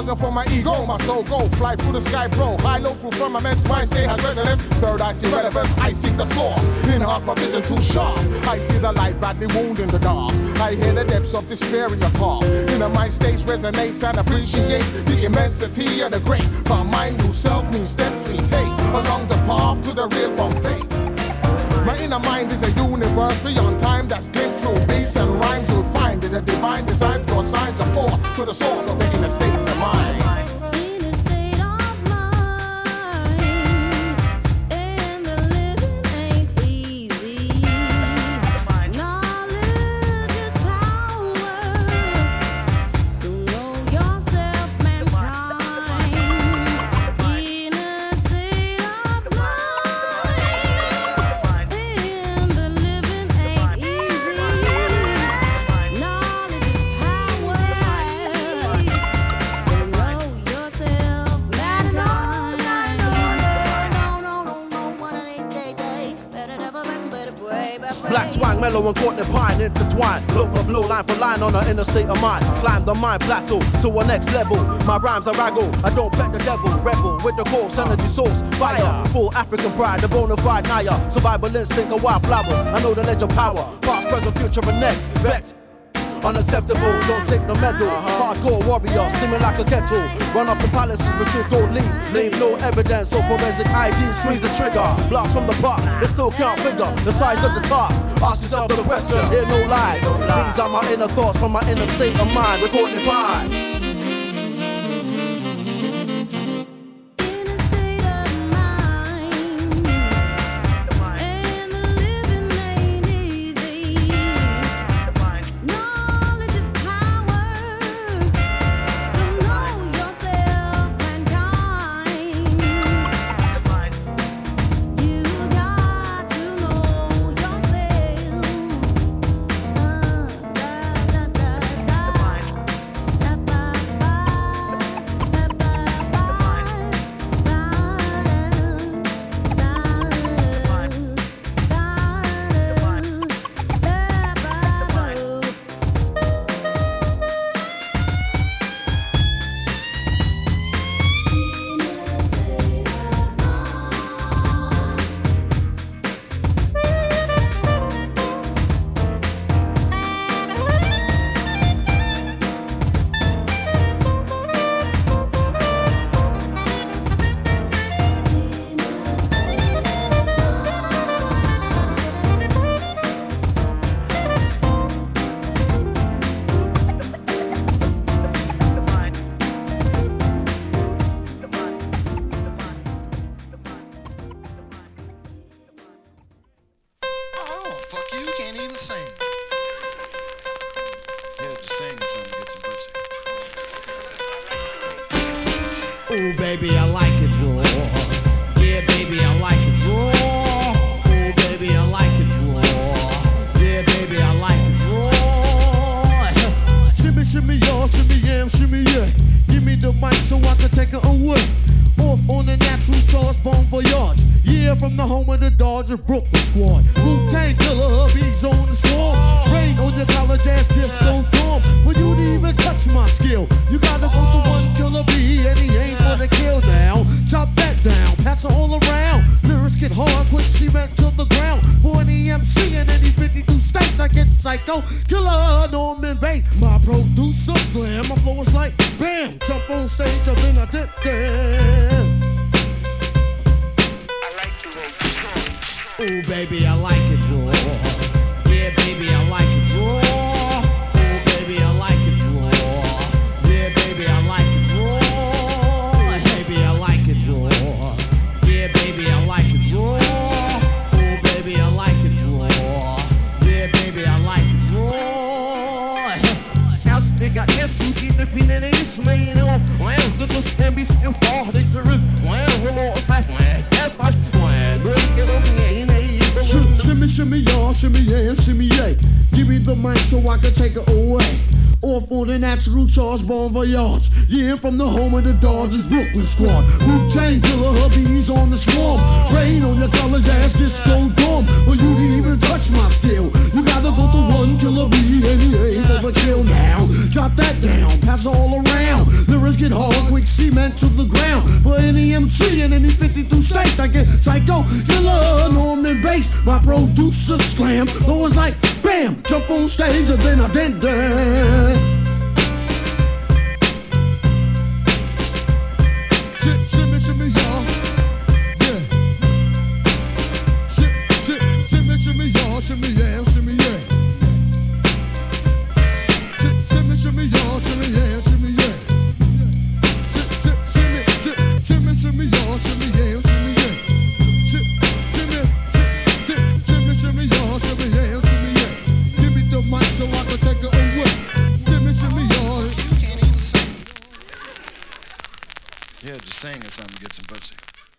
wasn't for my ego, my soul go fly through the sky, bro. High low through firmaments, mind state has resonance. Third eye see relevance, I seek the source. Enhance my vision too sharp. I see the light badly wound in the dark. I hear the depths of despair in your talk. Inner mind states resonates and appreciates the immensity of the great. My mind new self means steps we take along the path to the real from fate. My inner mind is a universe beyond time that's glimpsed through beats and rhymes. You'll find it a divine design for signs of force to the source of the inner states of mind. Black twang, mellow and courtney pine intertwined. Look for blue line for line on the inner state of mind. Climb the mind plateau to a next level. My rhymes are raggle, I don't bet the devil. Rebel with the course, energy source, fire. Full African pride, the bona fide higher. Survival instinct of wildflowers. I know the ledge of power. Past, present, future, and next. Vex. Unacceptable, don't take the medal. Hardcore warrior, steaming like a kettle. Run up the palaces, but you don't leave no evidence, so forensic ID, squeeze the trigger. Blast from the past, they still can't figure the size of the task. Ask yourself the question, hear no lies. These are my inner thoughts from my inner state of mind. We're Courtney Pine. Ooh, baby, I like it raw. Yeah, baby, I like it raw. Ooh, baby, I like it raw. Yeah, baby, I like it raw. Shimmy, shimmy, y'all, shimmy, yam, shimmy, yeah. Give me the mic so I can take it away. Off on the natural charge, Bon Voyage. Yeah, from the home of the Dodger Brooklyn squad. Wu-Tang Killer, hubby's on the swarm. Rain on your college ass disco dorm. For you to even touch my skill, you gotta go to one killer B, and he ain't gonna kill now. Chop that down, pass it all around. Lyrics get hard, quick cement to the ground. For any MC in any 52 states, I get psycho. Killer Norman Bates, my producer slam. My flow is like bam, jump on stage, and then I dip there. Ooh, baby, I like it raw. Yeah, baby, I like it raw. Ooh, baby, I like it raw. Yeah, baby, I like it raw. Baby, I like it raw. Yeah, baby, I like it raw. Ooh, baby, I like it raw. Yeah, baby, I like it raw. House nigga, yes, you the feeling is made of. Well, good looks can be still far. They through. Well, we're all side. Well, shimmy, shimmy, y'all, shimmy, yeah, shimmy, yeah. Give me the mic so I can take it away. Off on the natural charge, Bon Voyage. Yeah, from the home of the Dodgers Brooklyn squad. Wu-Tang Killer, hubby's on the swarm. Rain on your college ass disco dorm. For you to even touch my skill, you gotta go to one killer B, and he ain't gonna kill now. Drop that down, pass it all around. Lyrics it hard, quick cement to the ground. For any MC in any 52 states, I get psycho, killer, Norman bass. My producer slam, so it's like bam, jump on stage and then I dance. Shimmy, shimmy, y'all. Yeah. Shimmy, shimmy, y'all. Shimmy, yeah, shimmy, yeah. Shimmy, shimmy, y'all. Shimmy, yeah, shimmy, yeah. Shimmy, shimmy, y'all. Shimmy, yeah, shimmy, yeah. Shimmy, shimmy, y'all. Shimmy, yeah, shimmy, yeah. Give me the mic so I can take it away. Shimmy, shimmy, y'all. Yeah, just sing or something, get some pussy.